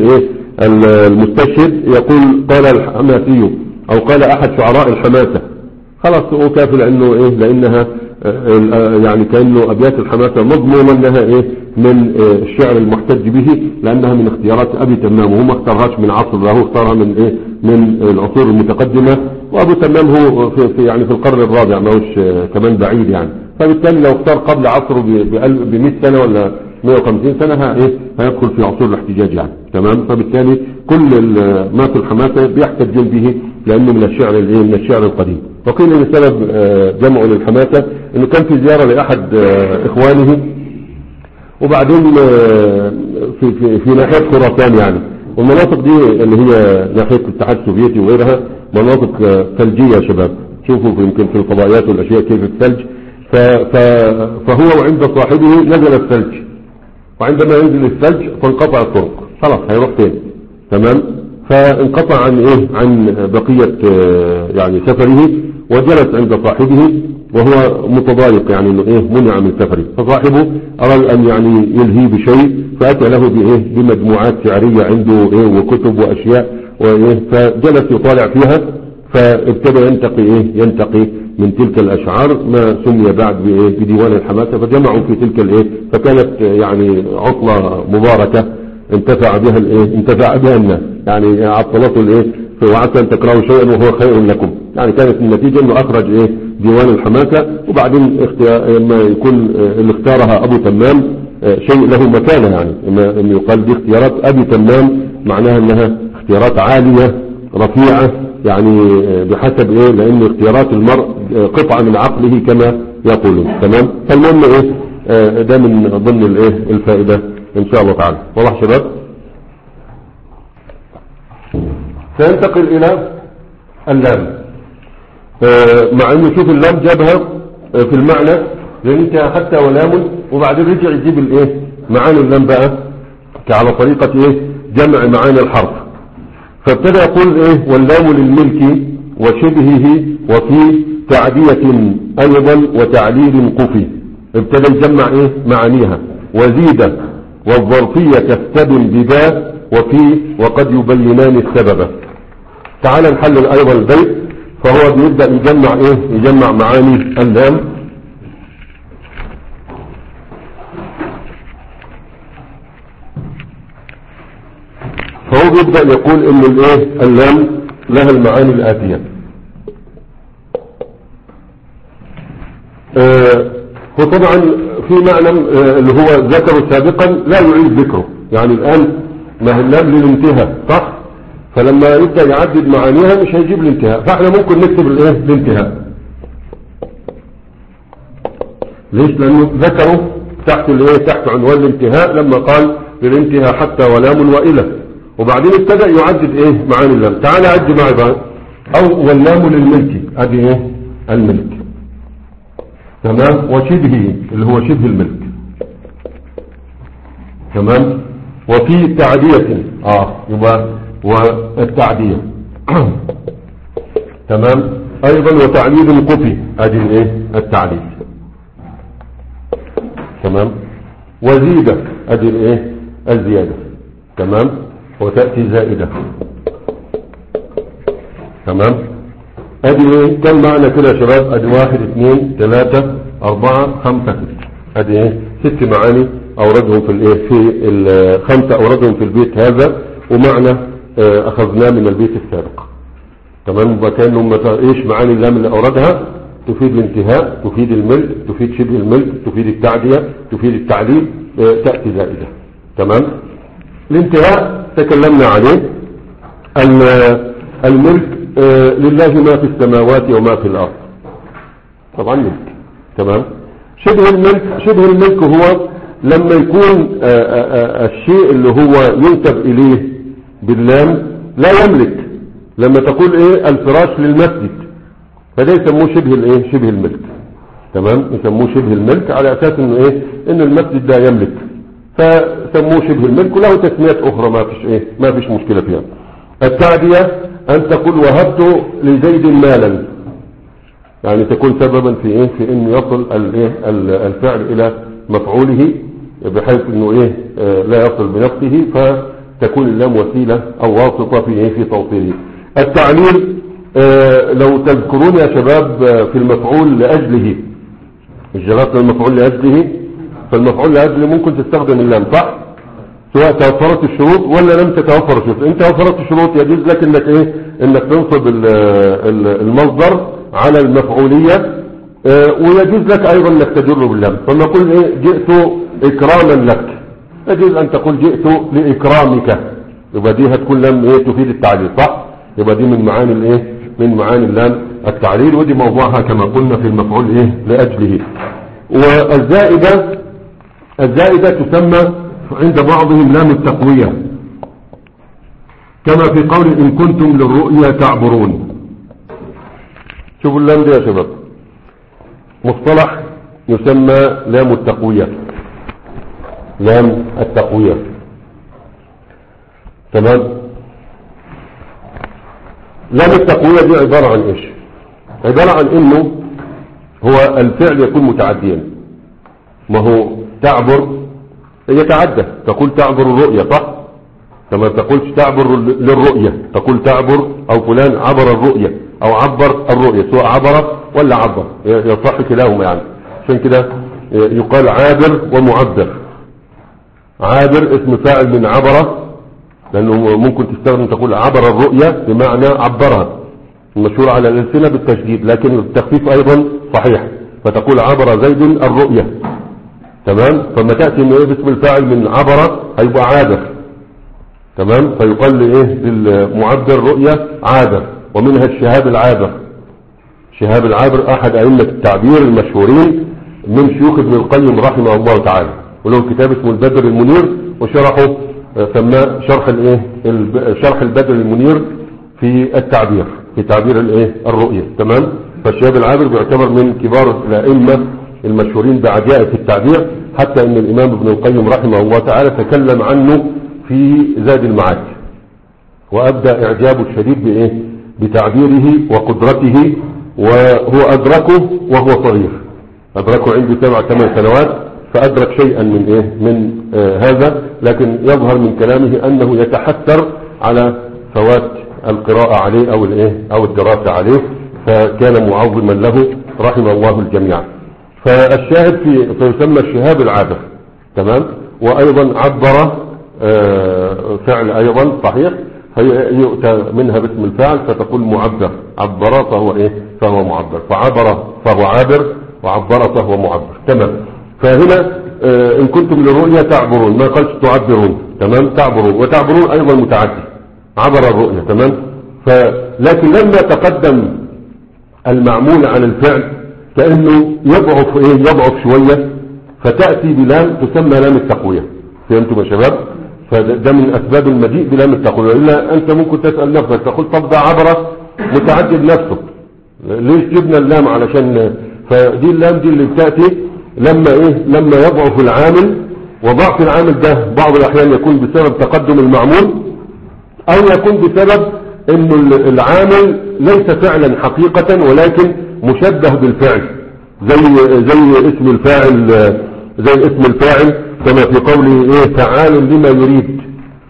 المستشهد يقول قال الحماسي او قال احد شعراء الحماسة، خلاص هو كافي لانه ايه لانها يعني كأنه ابيات الحماسة مضمونة انها ايه من الشعر المحتج به، لانها من اختيارات ابي تمام، وهو ما اختارهاش من عصر له، اختارها من ايه من العصور المتقدمة، وابو تمام هو في, في يعني في القرن الرابع، ما هوش كمان بعيد يعني، فبالتالي لو اختار قبل عصره ب مئة سنة ولا مئة وخمسين سنة ها ايه هيدخل في عصور الاحتجاج يعني، تمام. فبالتالي كل ما في الحماسة بيحتجون به لانه من الشعر الايه من الشعر القديم. وقيل ان سبب جمعه للحماسة انه كان في زيارة لاحد اخوانه، وبعدين في, في, في ناحية خراسان يعني، والمناطق دي اللي هي ناحية الاتحاد السوفيتي وغيرها مناطق ثلجية يا شباب، شوفوا في يمكن في الفضائيات والاشياء كيف الثلج. فهو وعند صاحبه نزل الثلج، وعندما ينزل الثلج فانقطع الطرق، خلاص هيروح فين، تمام. فانقطع عن ايه عن بقية يعني سفره، وجلس عند صاحبه وهو متضايق يعني انه ايه منع من سفره، فصاحبه اراد ان يعني يلهي بشيء، فاتى له بايه بمجموعات شعرية عنده ايه وكتب واشياء وايه، فجلس يطالع فيها، فابتدى ينتقي ايه ينتقي من تلك الاشعار ما سمي بعد بايه بديوان الحماسة، فجمعوا في تلك الايه، فكانت يعني عطلة مباركة انتفع بها الايه انتفع بها الناس، يعني عطلته الايه وعسى ان تكرهوا شيئا وهو خير لكم، يعني كانت النتيجة انه اخرج ايه ديوان الحماسة. وبعدين لما يكون اللي اختارها ابو تمام شيء له مكانة، يعني انه يقال دي اختيارات ابي تمام معناها انها اختيارات عالية رفيعة، يعني بحسب ايه لان اختيارات المرء قطعة من عقله كما يقولون، تمام. فالمهم ايه ده من ضمن الايه الفائدة ان شاء الله تعالى. واضح شباب؟ سينتقل الى اللام، مع انه شوف اللام جابها في المعنى لان انت حتى ولام، وبعدين رجع يجيب الايه معاني اللام بقى على طريقة ايه جمع معاني الحرف، فابتدى يقول ايه واللام للملك وشبهه وفي تعدية ايضا وتعليل قفي، ابتدى يجمع ايه معانيها، وزيد والظرفية تستبن بذا وفي وقد يبينان السبب. تعال نحلل ايضا البيت، فهو بيبدأ يجمع ايه يجمع معاني اللام. فهو بيبدأ يقول ان الايه اللام لها المعاني الآتية. آه وطبعا في معنى آه اللي هو ذكره سابقا لا يعيد ذكره، يعني الآن ما هي اللام للانتهاء صح، فلما يبدأ يعدد معانيها مش هيجيب الانتهاء، فاحنا ممكن نكتب الايه الانتهاء. ليش؟ لانه ذكره تحت الايه تحت عنوان الانتهاء لما قال للانتهاء حتى ولام وإله، وبعدين ابتدأ يعدد ايه معاني اللام. تعال عد معي بقى. او واللام للملك، ادي ايه الملك، تمام، وشبهه اللي هو شبه الملك، تمام، وفي تعدية اه يبقى والتعدية تمام، ايضا وتعليل قفي، ادي الايه التعليل، تمام، وزيدة ادي الايه الزيادة، تمام، وتأتي زائدة، تمام. ادي ايه كم معنى كده يا شباب؟ ادي واحد اثنين ثلاثة اربعة خمسة ست، ادي ايه ست معاني اوردهم في الايه في الخمسة اوردهم في البيت هذا، ومعنى اه اخذناه من البيت السابق، تمام. وكانهم ايش معاني اللام اللي اوردها؟ تفيد الانتهاء، تفيد الملك، تفيد شبه الملك، تفيد التعدية، تفيد التعليل، اه تأتي زائدة، تمام. الانتهاء تكلمنا عليه. الملك آه لله ما في السماوات وما في الأرض، طبعا ملك، تمام. شبه الملك شبه الملك هو لما يكون آه آه الشيء اللي هو ينسب إليه باللام لا يملك، لما تقول ايه الفراش للمسجد فده يسموه شبه الايه شبه الملك، تمام، يسموه شبه الملك على اساس انه ايه ان المسجد ده يملك، فسموه شبه الملك، وله تسميات اخرى ما فيش ايه ما فيش مشكلة فيها. التعدية ان تقول وهبت لزيد مالا، يعني تكون سببا في ايه في ان يصل الايه الفعل الى مفعوله بحيث انه ايه لا يصل بنفسه، تكون اللام وسيلة أو واسطة في في توصيله. التعليل آه لو تذكرون يا شباب في المفعول لأجله، الجرات المفعول لأجله، فالمفعول لأجله ممكن تستخدم اللام صح، سواء توفرت الشروط ولا لم تتوفر الشروط. انت توفرت الشروط يجوز لك انك ايه انك تنصب المصدر على المفعولية، اه ويجوز لك ايضا انك تجر باللام. فنقول ايه جئت اكراما لك، يجوز ان تقول جئت لاكرامك، يبقى دي هتكون لام ايه تفيد التعليل صح، يبقى دي من معاني الايه من معاني اللام التعليل، ودي موضوعها كما قلنا في المفعول ايه لاجله. والزائدة الزائدة تسمى عند بعضهم لام التقوية، كما في قول إن كنتم للرؤيا تعبرون. شوفوا اللام دي يا شباب، مصطلح يسمى لام التقوية، لام التقوية تمام. لام التقوية دي عبارة عن ايش؟ عبارة عن انه هو الفعل يكون متعديا، ما هو تعبر يتعدى، تقول تعبر الرؤية صح، كما تقولش تعبر للرؤية، تقول تعبر او فلان عبر الرؤية او عبر الرؤية، سواء عبر ولا عبر يصح كلاهما يعني. عشان كده يقال عابر ومعبر. عابر اسم فاعل من عبر، لانه ممكن تستخدم تقول عبر الرؤية بمعنى عبرها، المشهور على الألسنة بالتشديد، لكن التخفيف ايضا صحيح، فتقول عبر زيد الرؤية تمام. فما تأتي انه ايه باسم الفاعل من عبر هيبقى عابر تمام، فيقال لايه للمعبر رؤية عابر. ومنها الشهاب العابر، شهاب العابر احد ائمة التعبير المشهورين من شيوخ ابن القيم رحمه الله تعالى، وله كتاب اسمه البدر المنير، وشرحه سماه شرح الايه شرح البدر المنير في التعبير، في تعبير الايه الرؤية تمام. فالشهاب العابر بيعتبر من كبار الائمة المشهورين بعجائب التعبير، حتى ان الامام ابن القيم رحمه الله تعالى تكلم عنه في زاد المعاد، وابدى اعجابه الشديد بايه بتعبيره وقدرته، وهو ادركه وهو صغير، ادركه عنده سبع ثمان سنوات، فادرك شيئا من ايه من آه هذا، لكن يظهر من كلامه انه يتحسر على فوات القراءة عليه او الايه او الدراسة عليه، فكان معظما له رحمه الله الجميع. فالشاهد في فيسمى الشهاب العابر تمام. وايضا عبر آه فعل ايضا صحيح، فيؤتى منها باسم الفاعل فتقول معبر، عبر فهو ايه فهو معبر، فعبر فهو عابر، وعبر فهو معبر تمام. فهنا آه ان كنتم للرؤيا تعبرون، ما قالش تعبرون تمام، تعبرون، وتعبرون ايضا متعدي، عبر الرؤيا تمام. فلكن لما تقدم المعمول عن الفعل كأنه يضعف ايه يضعف شوية، فتأتي بلام تسمى لام التقوية. فهمتم يا شباب؟ فده من اسباب المجيء بلام التقوية. الا انت ممكن تسأل نفسك تقول طب ده عبر متعدي بنفسه، ليش جبنا اللام علشان؟ فدي اللام دي اللي بتأتي لما ايه لما يضعف العامل، وضعف العامل ده بعض الاحيان يكون بسبب تقدم المعمول، او يكون بسبب انه العامل ليس فعلا حقيقة ولكن مشبه بالفعل، زي زي اسم الفاعل زي اسم الفاعل كما في قوله ايه فعال لما يريد،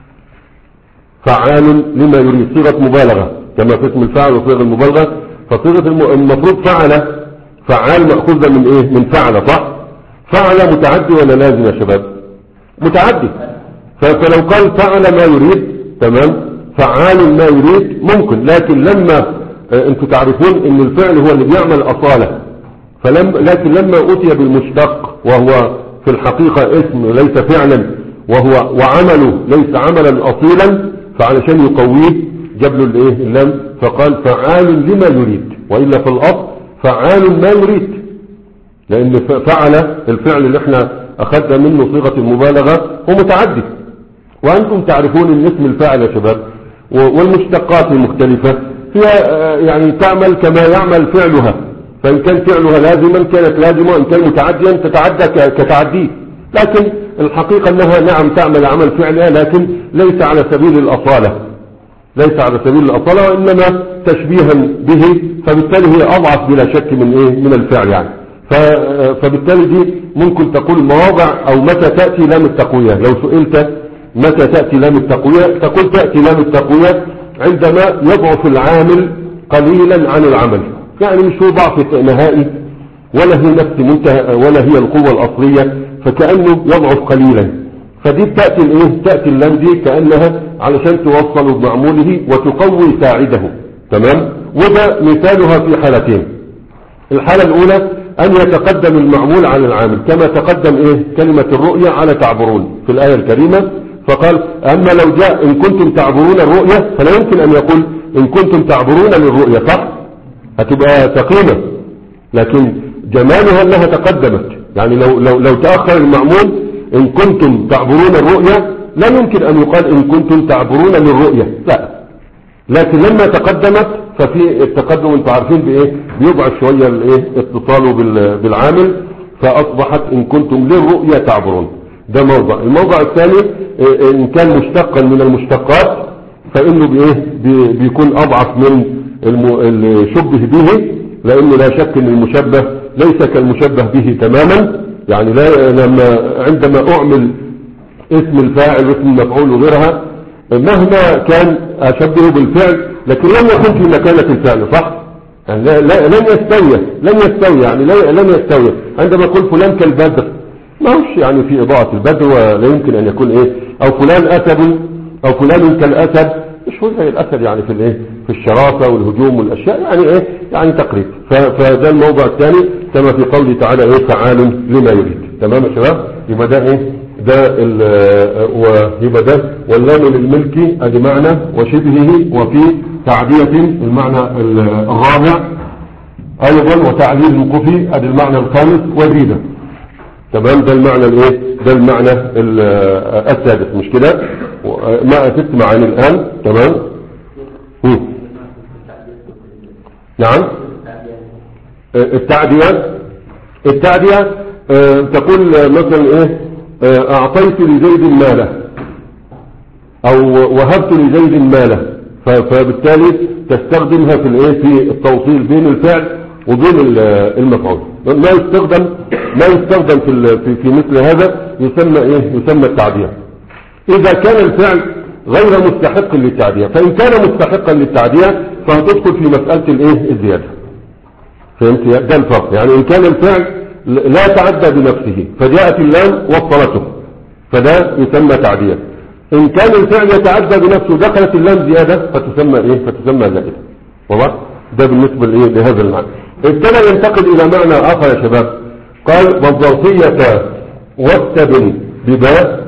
فعال لما يريد صيغة مبالغة كما في اسم الفاعل وصيغة المبالغة. فصيغة المفروض فعل، فعال مأخوذة من ايه من فعل صح. فعل متعدي ولا لازم يا شباب؟ متعدي. فلو قال فعل ما يريد تمام، فعال ما يريد ممكن، لكن لما انتم تعرفون ان الفعل هو اللي بيعمل اصالة، فلم لكن لما اتي بالمشتق وهو في الحقيقة اسم ليس فعلا، وهو وعمله ليس عملا اصيلا، فعلشان يقويه جاب له الايه اللام، فقال فعال لما يريد، والا في الاصل فعال ما يريد، لان فعل الفعل اللي احنا اخذنا منه صيغة المبالغة هو متعدي. وانتم تعرفون ان اسم الفاعل يا شباب والمشتقات المختلفة فيها يعني تعمل كما يعمل فعلها، فإن كان فعلها لازما كانت لازمة، وإن كان متعديا تتعدى كتعديه، لكن الحقيقة أنها نعم تعمل عمل فعلها لكن ليس على سبيل الأصالة، ليس على سبيل الأصالة، وإنما تشبيها به، فبالتالي هي أضعف بلا شك من إيه من الفعل يعني. فبالتالي دي ممكن تقول مواضع أو متى تأتي لام التقوية. لو سئلت متى تأتي لام التقوية؟ تقول تأتي لام التقوية عندما يضعف العامل قليلا عن العمل، يعني مش هو ضعف نهائي ولا هي نفس منتهى ولا هي القوة الأصلية، فكأنه يضعف قليلا، فدي تأتي الايه تأتي اللام دي كأنها علشان توصل بمعموله وتقوي ساعده. تمام. وده مثالها في حالتين. الحالة الأولى أن يتقدم المعمول على العامل كما تقدم إيه كلمة الرؤية على تعبرون في الآية الكريمة، فقال أما لو جاء إن كنتم تعبرون الرؤية فلا يمكن أن يقول إن كنتم تعبرون للرؤية، صح؟ هتبقى تقيمة، لكن جمالها أنها تقدمت، يعني لو, لو, لو تأخر المعمول إن كنتم تعبرون الرؤية لا يمكن أن يقال إن كنتم تعبرون للرؤية، لا، لكن لما تقدمت ففي التقدم انتم عارفين بايه بيضعف شوية الايه اتصاله بالعامل، فاصبحت ان كنتم للرؤية تعبرون. ده موضع. الموضع الثاني ان كان مشتقا من المشتقات فانه بايه بيكون اضعف من الشبه به، لانه لا شك ان المشبه ليس كالمشبه به تماما، يعني لا لما عندما اعمل اسم الفاعل واسم المفعول وغيرها مهما كان اشبهه بالفعل لكن لم يكن في مكانة الفعل، صح؟ يعني لا لا لن يستوي لن يستوي يعني لا لن يستوي. عندما اقول فلان كالبدر ما هوش يعني في اضاءة البدر ولا يمكن ان يكون ايه، او فلان اسد او فلان كالاسد، مش هو زي الاسد يعني في الايه في الشراسة والهجوم والاشياء، يعني ايه يعني تقريب. فده الموضع الثاني كما في قوله تعالى ايه فعال لما يريد. تمام يا شباب؟ يبقى ده ايه ده ويبقى ده واللام للملك ادي معنى وشبهه، وفي تعدية المعنى الرابع ايضا، وتعليل الوقوفي ادي المعنى الخامس وزيدة. تمام. ده المعنى الايه ده المعنى السادس، مش كده؟ ما ست معاني الان. تمام. هم. نعم. التعدية التعدية اه تقول مثلا ايه اه اعطيت لزيد ماله او وهبت لزيد ماله، فبالتالي تستخدمها في الايه في التوصيل بين الفعل وبين المفعول. ما يستخدم ما يستخدم في في, في مثل هذا يسمى ايه يسمى التعدية اذا كان الفعل غير مستحق للتعدية، فان كان مستحقا للتعدية فهتدخل في مسألة الايه الزيادة. فهمت؟ ده الفرق. يعني ان كان الفعل لا تعدى بنفسه فجاءت اللام وصلته فده يسمى تعدية. ان كان الفعل يتعدى بنفسه دخلت اللام زيادة فتسمى ايه فتسمى زائدة. واضح؟ ده بالنسبة لايه لهذا المعنى. ابتدى ينتقل الى معنى اخر يا شباب، قال والظرفية واستبن بباء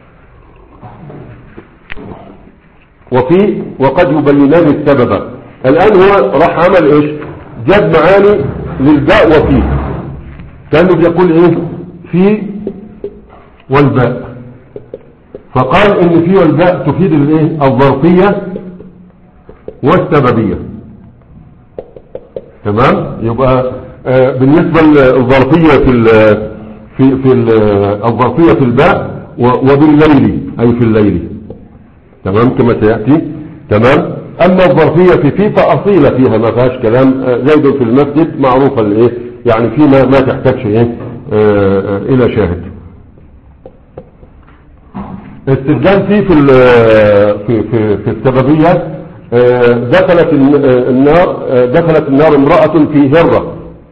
وفي وقد يبينان السبب. الان هو راح عمل ايش جاب معاني للباء وفي، كانه بيقول ايه في والباء، فقال ان في والباء تفيد الايه الظرفية والسببية. تمام. يبقى آه بالنسبة للظرفية في ال في في ال الظرفية في الباء وبالليل اي في الليل. تمام كما سيأتي. تمام. اما الظرفية في في فاصيلة فيها ما فيهاش كلام، آه زيد في المسجد معروفة الايه يعني فيما ما تحتاجش ايه آه الى شاهد. استخدام فيه في في في, في السببية آه دخلت النار آه دخلت النار امرأة في هرة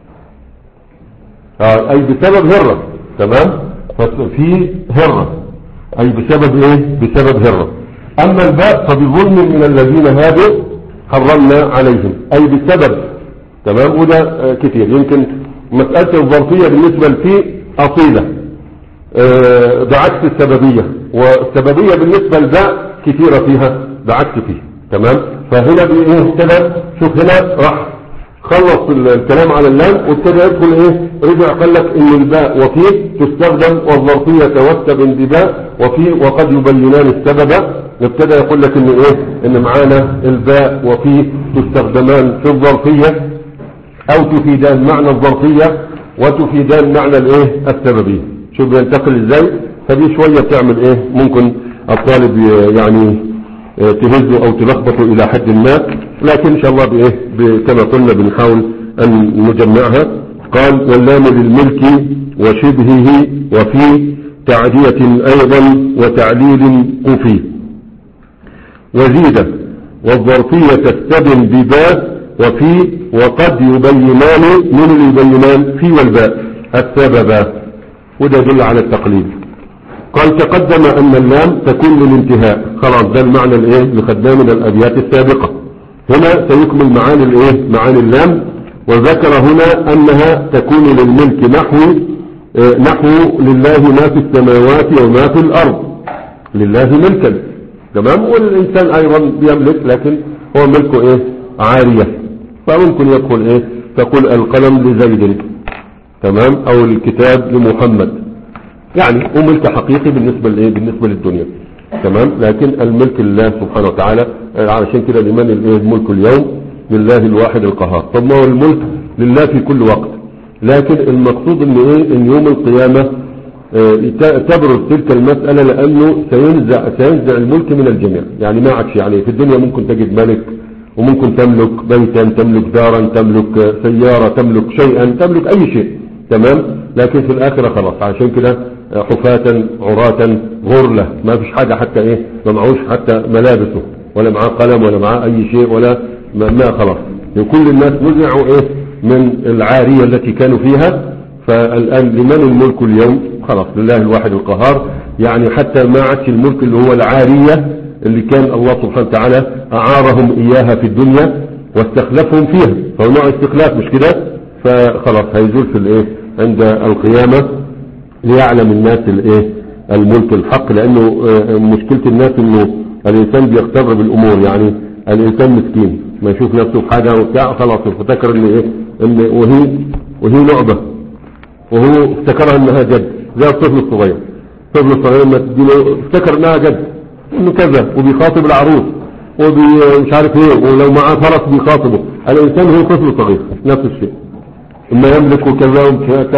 آه اي بسبب هرة. تمام. ففي هرة اي بسبب ايه بسبب هرة. اما الباء فبظلم من الذين هادوا حرمنا عليهم اي بسبب. تمام. وده آه كتير. يمكن مسألة الظرفية بالنسبة لفي اصيلة آه بعكس السببية، والسببية بالنسبة لباء كثيرة فيها بعكس فيه. تمام. فهنا بايه ابتدى شوف هنا راح خلص الكلام على اللام وابتدى يدخل ايه رجع قال لك ان الباء وفي تستخدم والظرفية واستبن بباء وفي وقد يبينان السبب. ابتدى يقول لك ان ايه ان معانا الباء وفي تستخدمان في الظرفية او تفيدان معنى الظرفية وتفيدان معنى الايه السببية. شوف بينتقل ازاي. فدي شوية تعمل ايه ممكن الطالب يعني تهزه او تلخبطه الى حد ما، لكن ان شاء الله بايه كما قلنا بنحاول ان نجمعها. قال واللام للملك وشبهه وفي تعدية أيضا وتعليل قفي. وزيد والظرفية تستبن بباء وفي وقد يبينان من اليبينان في والباء السبب، وده يدل على التقليد. قال تقدم أن اللام تكون للانتهاء، خلاص ده المعنى الايه اللي خدناه من الأبيات السابقة. هنا سيكمل معاني الايه معاني اللام، وذكر هنا أنها تكون للملك نحو اه نحو لله ما في السماوات وما في الأرض، لله ملكا تمام، والإنسان أيضا بيملك لكن هو ملكه ايه عارية، فممكن يدخل ايه تقول القلم لزيد تمام او الكتاب لمحمد، يعني هو ملك حقيقي بالنسبة لايه بالنسبة للدنيا تمام، لكن الملك لله سبحانه وتعالى. علشان كده لمن الايه الملك اليوم لله الواحد القهار. طب ما هو الملك لله في كل وقت، لكن المقصود ان ايه ان يوم القيامة اه تبرز تلك المسألة، لانه سينزع سينزع الملك من الجميع، يعني ما عادش يعني في الدنيا ممكن تجد ملك وممكن تملك بيتا، تملك دارا، تملك سيارة، تملك شيئا، تملك اي شيء تمام، لكن في الاخرة خلاص. عشان كده حفاة عراة غرلة، ما فيش حاجة حتى ايه ما معوش حتى ملابسه ولا معاه قلم ولا معاه اي شيء ولا ما, ما خلاص كل الناس نزعوا ايه من العارية التي كانوا فيها. فالان لمن الملك اليوم؟ خلاص لله الواحد القهار، يعني حتى ما عادش الملك اللي هو العارية اللي كان الله سبحانه وتعالى أعارهم إياها في الدنيا واستخلفهم فيها، فهو نوع استخلاف مش كده، فخلاص هيزول في الايه عند القيامة ليعلم الناس الايه الملك الحق. لأنه مشكلة الناس انه الإنسان بيختبر بالأمور، يعني الإنسان مسكين ما يشوف نفسه في حاجة وبتاع خلاص افتكر ان ايه ان وهي وهي لعبة، وهو افتكرها انها جد، زي الطفل الصغير. الطفل الصغير ما تديله افتكر انها جد انه كذا، وبيخاطب العروس ومش عارف ايه، ولو معاه فرس بيخاطبه. الانسان هو طفل صغير نفس الشيء، اما يملك كذا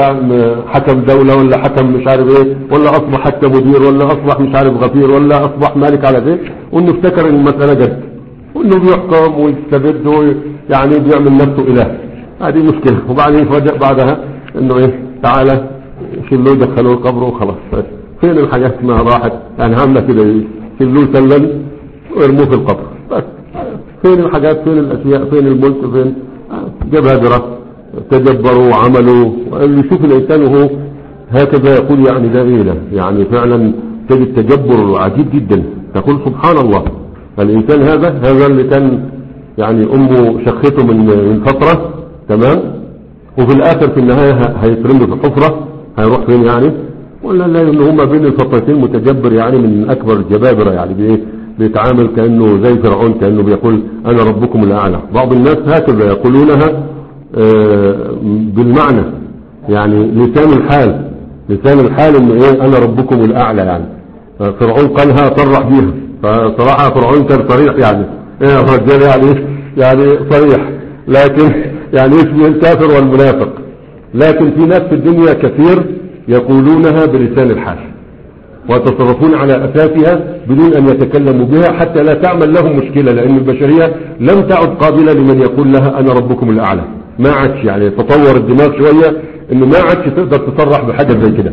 حكم دولة ولا حكم مش عارف ايه، ولا اصبح حتى مدير، ولا اصبح مش عارف غفير، ولا اصبح مالك على ذلك، وانه افتكر ان المسألة جد، وانه بيحكم ويستبد يعني بيعمل نفسه اله. هذه مشكلة. وبعدين يفاجئ بعدها انه ايه تعالى شلوه يدخلوه القبر وخلاص. فين الحاجات ما راحت يعني عاملة كده، شلوه سلم ويرموه في القبر بس. فين الحاجات، فين الاشياء، فين الملك، فين جبهة دراسة تدبروا وعملوا. يشوف الانسان وهو هكذا يقول يعني ده ايه ده، يعني فعلا تجد تجبر عجيب جدا، تقول سبحان الله. الانسان هذا هذا اللي كان يعني امه شخته من من فترة تمام، وفي الاخر في النهاية هيترمي في حفرة، هيروح فين يعني؟ ولا لا ان هم بين الفترتين متجبر، يعني من اكبر الجبابرة، يعني بايه بيتعامل كأنه زي فرعون، كأنه بيقول انا ربكم الاعلى. بعض الناس هكذا يقولونها بالمعنى، يعني لسان الحال، لسان الحال انه ايه انا ربكم الاعلى. يعني فرعون قالها صرح بيها، فصراحة فرعون كان صريح، يعني ايه الرجال يعني يعني صريح، لكن يعني يشبه الكافر والمنافق. لكن في ناس في الدنيا كثير يقولونها بلسان الحال ويتصرفون على أساسها بدون أن يتكلموا بها، حتى لا تعمل لهم مشكلة، لأن البشرية لم تعد قابلة لمن يقول لها أنا ربكم الأعلى. ما عادش يعني تطور الدماغ شوية انه ما عادش تقدر تصرح بحاجة زي كده،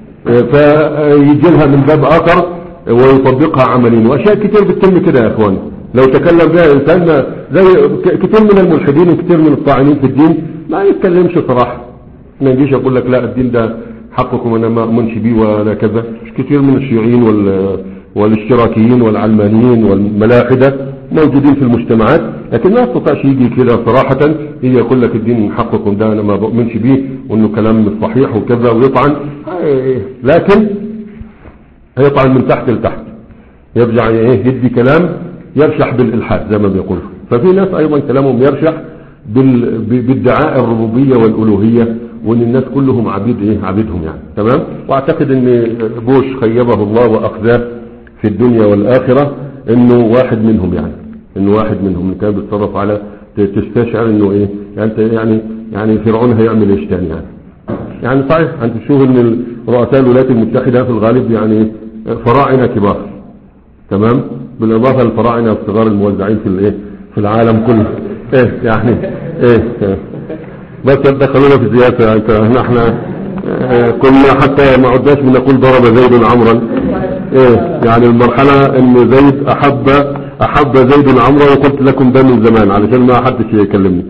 فيجي لها من باب آخر ويطبقها عمليا. وأشياء كتير بتتم كده يا اخوان، لو تكلم بها إنسان زي كتير من الملحدين وكتير من الطاعنين في الدين ما يتكلمش صراحة، ما يجيش يقول لك لا الدين ده حقكم انا ما امنش بيه ولا كذا. كتير من الشيوعيين وال والاشتراكيين والعلمانيين والملاحدة موجودين في المجتمعات، لكن ما يستطيعش يجي كده صراحة يجي يقول لك الدين حقكم ده انا ما بؤمنش بيه وانه كلام مش صحيح وكذا ويطعن. لكن هيطعن من تحت لتحت، يرجع ايه يدي كلام يرشح بالالحاد زي ما بيقولوا. ففي ناس ايضا كلامهم يرشح بالدعاء الربوبية والالوهية، وان الناس كلهم عبيد ايه عبيدهم يعني تمام. واعتقد ان بوش خيبه الله واخذاه في الدنيا والاخرة انه واحد منهم، يعني انه واحد منهم اللي كان بيتصرف على تستشعر انه ايه يعني يعني يعني فرعون هيعمل ايش تاني يعني. يعني صحيح انت تشوف ان رؤساء الولايات المتحدة في الغالب يعني فراعنة كبار تمام، بالاضافة للفراعنة الصغار الموزعين في الايه في العالم كله ايه يعني ايه, إيه بس دخلونا في السياسة. انت هنا احنا اه كنا حتى ما عدناش بنقول ضرب زيد عمرا. ايه يعني المرحلة ان زيد احب احب زيد عمرا، وقلت لكم ده من زمان علشان ما حدش يكلمني.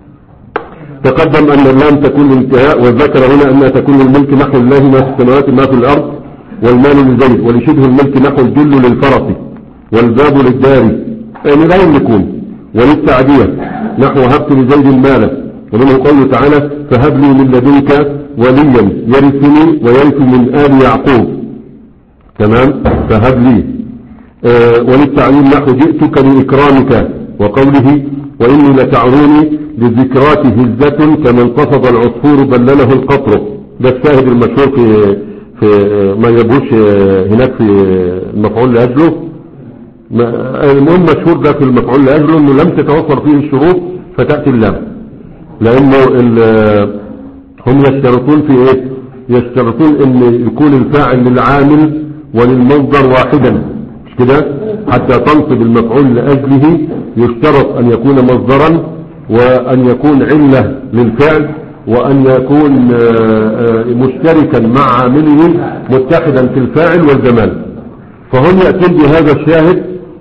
تقدم ان اللام تكون الانتهاء، وذكر هنا انها تكون الملك نحو الله ما في السماوات ما في الارض، والمال لزيد، ولشبه الملك نحو الجل للفرس، والباب للدار يعني لا يملكون، وللتعدية نحو هبت لزيد مالا، ومنه قوله تعالى فهب لي من لدنك وليا يرثني ويرث من آل يعقوب. تمام، فهب لي. آه وللتعليم نحو جئتك لإكرامك، وقوله وإني لتعروني لذكراك هزة كما انقصد العصفور بلله القطر. ده الشاهد المشهور في في ما يبوش هناك في المفعول لأجله. المهم مشهور ده في المفعول لأجله انه لم تتوفر فيه الشروط فتأتي اللام، لانه هم يشترطون في ايه؟ يشترطون ان يكون الفاعل للعامل وللمصدر واحدا، مش كده؟ حتى تنصب المفعول لأجله يشترط ان يكون مصدرا، وان يكون علة للفعل، وان يكون مشتركا مع عامله متحدا في الفاعل والزمان. فهم يأتون بهذا الشاهد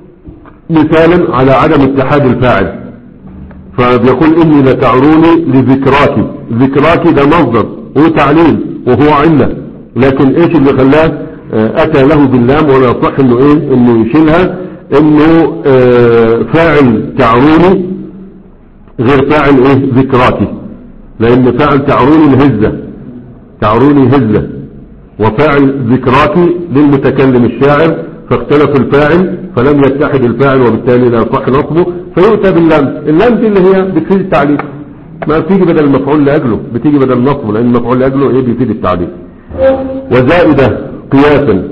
مثالا على عدم اتحاد الفاعل، فبيقول اني لتعروني لذكراك. ذكراك ده مصدر وتعليل وهو علة، لكن ايش اللي خلاه اتى له باللام؟ ولا يصح انه ايه انه يشيلها؟ انه اه فاعل تعروني غير فاعل ايه ذكراك، لان فاعل تعروني الهزة، تعروني هزة، وفاعل ذكراك للمتكلم الشاعر، فاختلف الفاعل فلم يتحد الفاعل، وبالتالي لا يصح نصبه، فيؤتى باللام. اللام دي اللي هي بتفيد التعليل، ما بتيجي بدل المفعول لأجله، بتيجي بدل نصبه، لأن المفعول لأجله ايه بيفيد التعليل. وزائدة قياسا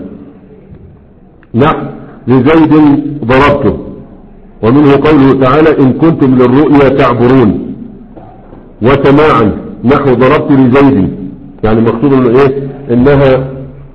نحو لزيد ضربته، ومنه قوله تعالى إن كنتم للرؤيا تعبرون. وسماعا نحو ضربت لزيد، يعني مقصود انه ايه انها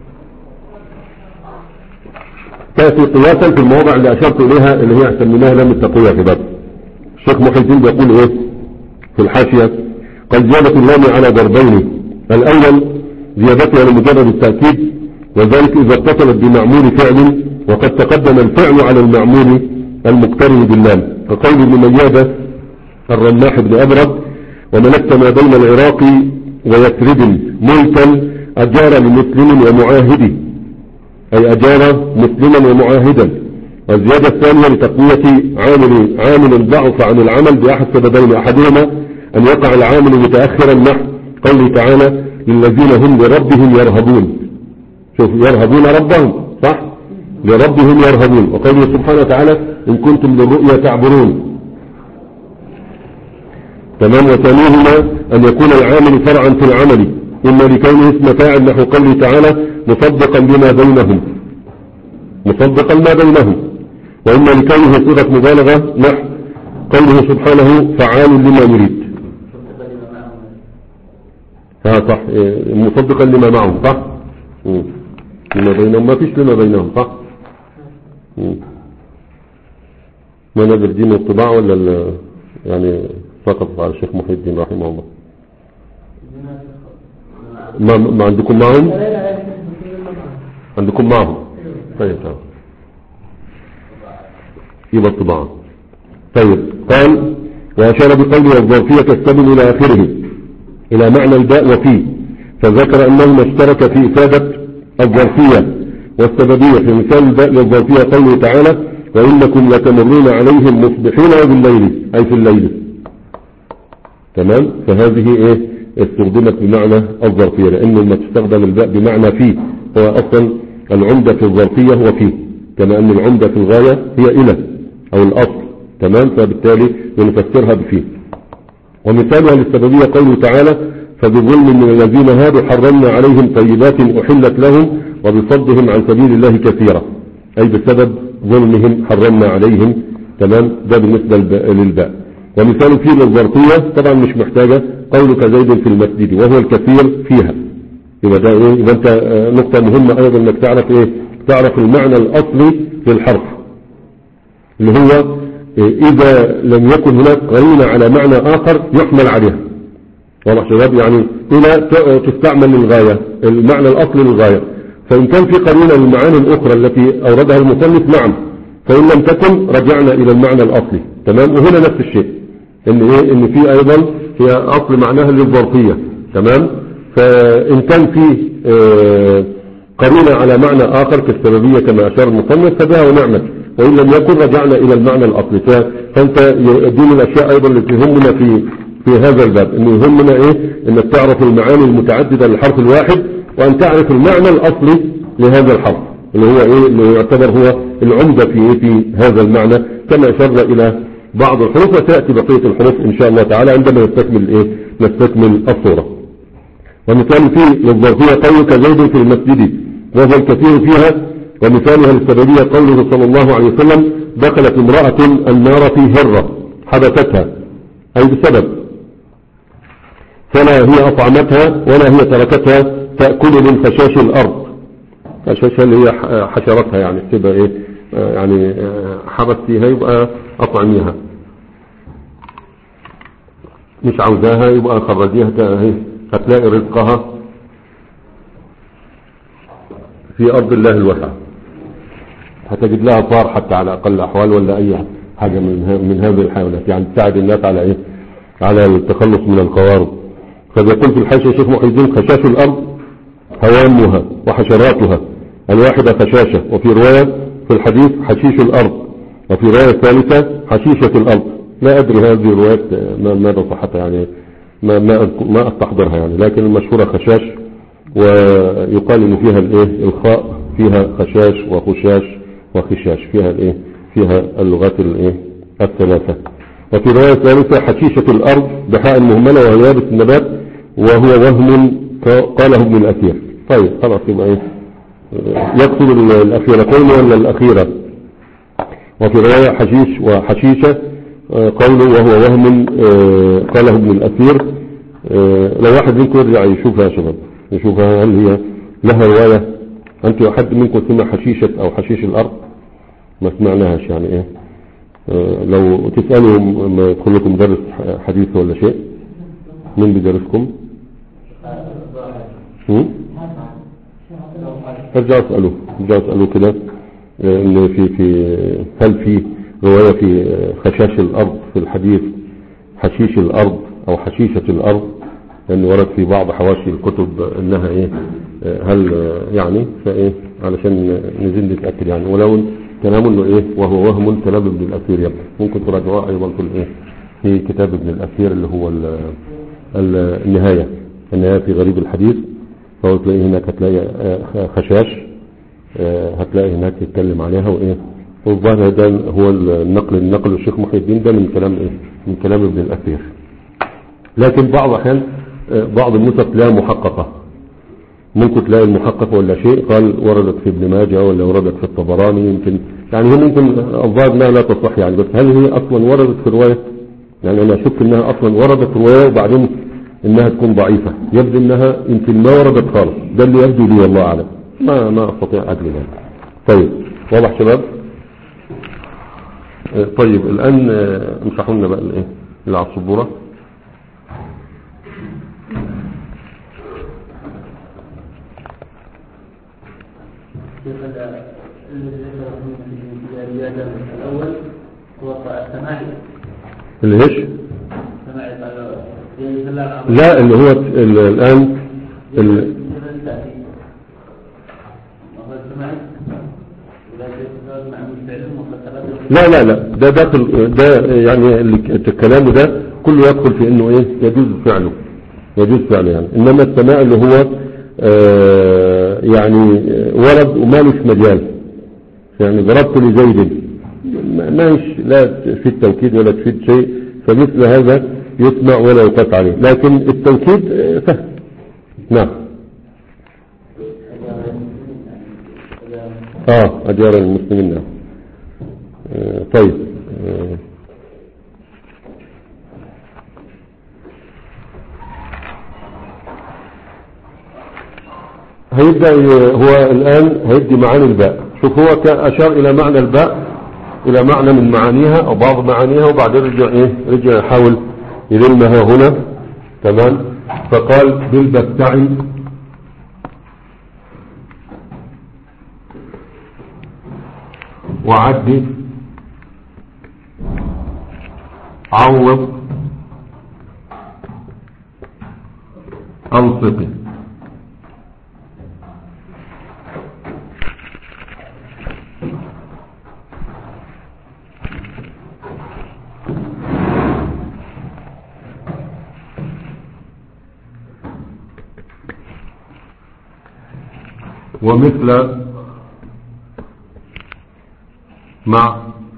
تأتي قياسا في المواضع اللي اشرت اليها اللي هي سميناها لام التقوية في باب. الشيخ محي الدين بيقول ايه في الحاشية؟ قد زادت اللام على ضربين، الاول زيادتها لمجرد التأكيد، وذلك اذا اتصلت بمعمول فعل وقد تقدم الفعل على المعمول المقترن باللام، فقول ابن ميادة الرماح بن أبرد وملكت ما بين العراق ويثرب ملكا أجار لمسلم ومعاهد، أي أجار مسلما ومعاهدا. والزيادة الثانية لتقوية عامل عامل ضعف عن العمل بأحد سببين، أحدهما أن يقع العامل متأخرا نحو قوله تعالى للذين هم لربهم يرهبون. شوف يرهبون ربهم صح؟ لربهم يرهبون. وقوله سبحانه وتعالى إن كنتم للرؤيا تعبرون. تمام. وثانيهما أن يكون العامل فرعا في العمل، إما لكونه اسم فاعل نحو قوله تعالى مصدقا لما بينهم، مصدقا ما بينهم، وإما لكونه صيغة مبالغة نحو قوله سبحانه فعال لما يريد. ها صح، مصدقا لما معهم صح، لما بينهم ما فيش لما بينهم صح. ما نقدر دين الطباع ولا يعني سقط على الشيخ محي الدين رحمه الله. ما, ما عندكم معهم؟ عندكم معهم طيب تمام، يبقى الطباعة. طيب قال وأشار بقوله الظرفية تستمل إلى آخره إلى معنى الباء وفيه، فذكر أنهما اشترك في إفادة الظرفية والسببية. في مثال الباء والظرفية قوله تعالى وإنكم لتمرون عليهم مصبحين وبالليل، أي في الليل. تمام. فهذه ايه استخدمت بمعنى الظرفية، لأنه لما تستخدم الباء بمعنى فيه، هو أصلا العمدة في الظرفية هو فيه، كما أن العمدة في الغاية هي إلى أو الأصل. تمام. فبالتالي نفسرها بفيه. ومثالها للسببية قوله تعالى فبظلم من الذين هادوا حرمنا عليهم طيبات أحلت لهم وبصدهم عن سبيل الله كثيرا، أي بسبب ظلمهم حرمنا عليهم. تمام. ده بالنسبة للباء. ومثال فيه للظرفية طبعا مش محتاجة قولك زيد في المسجد وهو الكثير فيها. يبقى ده ايه؟ يبقى انت نقطة مهمة ايضا انك تعرف ايه؟ تعرف المعنى الاصلي للحرف اللي هو إيه؟ اذا لم يكن هناك قرينة على معنى اخر يحمل عليها. واضح شباب؟ يعني إلى تستعمل للغاية، المعنى الأصلي للغاية. فإن كان في قرينة للمعاني الأخرى التي أوردها المصنف نعم، فإن لم تكن رجعنا إلى المعنى الأصلي. تمام. وهنا نفس الشيء، إن إيه إن في أيضا هي أصل معناها للظرفية. تمام. فإن كان في آه قرينة على معنى آخر كالسببية كما أشار المصنف فبها ونعمت، وإن لم يكن رجعنا إلى المعنى الأصلي. فأنت دي من الأشياء أيضا اللي تهمنا في في هذا الباب، إنه يهمنا إيه إنك تعرف المعاني المتعددة للحرف الواحد، وأن تعرف المعنى الأصلي لهذا الحرف اللي هو إيه اللي يعتبر هو العمدة في إيه في هذا المعنى، كما أشرنا إلى بعض الحروف، وتأتي بقية الحروف إن شاء الله تعالى عندما نستكمل إيه نستكمل الصورة. ومثال فيه للظرفية قولك زيد في المسجد وهو الكثير فيها، ومثالها للسببية قوله صلى الله عليه وسلم دخلت امرأة النار في هرة حبستها، أي بسبب، فلا هي أطعمتها ولا هي تركتها تأكل من خشاش الأرض. خشاشها اللي هي حشرتها، يعني تبقى إيه يعني حبستيها يبقى أطعميها، مش عاوزاها يبقى خرجيها، هتلاقي رزقها في أرض الله الواسعة، هتجد لها طار حتى على أقل الأحوال ولا أي حاجة من من هذه الحيوانات، يعني تساعد الناس على إيه على التخلص من القوارض. فبيقول في الحاشية الشيخ محي الدين خشاش الأرض هوامها وحشراتها، الواحدة خشاشة، وفي رواية في الحديث حشيش الأرض، وفي رواية الثالثة حشيشة الأرض. لا أدري هذه الروايات ماذا صحتها، يعني ما ما ما أستحضرها يعني، لكن المشهورة خشاش، ويقال إن فيها الإيه الخاء فيها خشاش وخشاش وخشاش، فيها الإيه فيها اللغات الإيه الثلاثة. وفي رواية ثالثة حشيشة الأرض بحاء مهملة وهي يابس النبات، وهو وهم قاله ابن الأثير. طيب خلاص يبقى إيه يقصد الأخيرتين ولا الأخيرة. وفي رواية حشيش وحشيشة قوله وهو وهم قاله ابن الأثير. لو واحد منكم يرجع يشوفها يا شباب، يشوفها هل هي لها رواية. أنت أحد منكم سمع حشيشة أو حشيش الأرض؟ ما سمعناهاش يعني إيه. لو تسألوا ما يدخل لكم مدرس حديث ولا شيء، من بيدرسكم؟ ارجعوا اسألوه ارجعوا اسألوه كده ان في في هل في رواية في خشاش الأرض في الحديث حشيش الأرض أو حشيشة الأرض، لأن ورد في بعض حواشي الكتب انها ايه هل يعني فايه علشان نزيد نتأكد يعني. ولو كلام انه ايه وهو وهم كلام ابن الأثير يبقى ممكن تراجعوه ايضا في الايه في كتاب ابن الأثير اللي هو ال ال النهاية النهاية في غريب الحديث. فهو تلاقي هناك هتلاقي خشاش، هتلاقي هناك يتكلم عليها وايه. والظاهر ده هو النقل النقل الشيخ محي الدين ده من كلام ايه من كلام ابن الأثير. لكن بعض احيان بعض النسخ لا محققة، ممكن تلاقي المحقق ولا شيء قال وردت في ابن ماجه ولا وردت في الطبراني، يمكن يعني هي ممكن الظاهر انها لا تصح يعني. بس هل هي اصلا وردت في رواية؟ يعني انا اشك انها اصلا وردت في رواية وبعدين انها تكون ضعيفة. يبدو انها يمكن ما وردت خالص، ده اللي يبدو لي والله اعلم، ما ما استطيع ادري ذلك. طيب واضح شباب؟ طيب الان امسحوا لنا بقى الايه اللي على السبوره. الأول هو السماعي اللي ايش؟ لا اللي هو الآن ال... لا لا لا ده داخل ده يعني الكلام ده كله يدخل في انه ايه يجوز فعله يجوز فعله يعني. انما السماع اللي هو آه يعني ورد وما مش مجال، يعني ضربت لزيد ماش لا في التوكيد ولا تفيد شيء، فمثل هذا يسمع ولا يقاس عليه. لكن التوكيد سهل. نعم اه أديار المسلمين. نعم آه طيب آه هيبدأ هو الآن هيدي معاني الباء. شوف هو أشار إلى معنى الباء إلى معنى من معانيها أو بعض معانيها، وبعدين رجع إيه رجع يحاول يلمها هنا تمام. فقال بالبتع وعد عوض ألصق. ومثل مع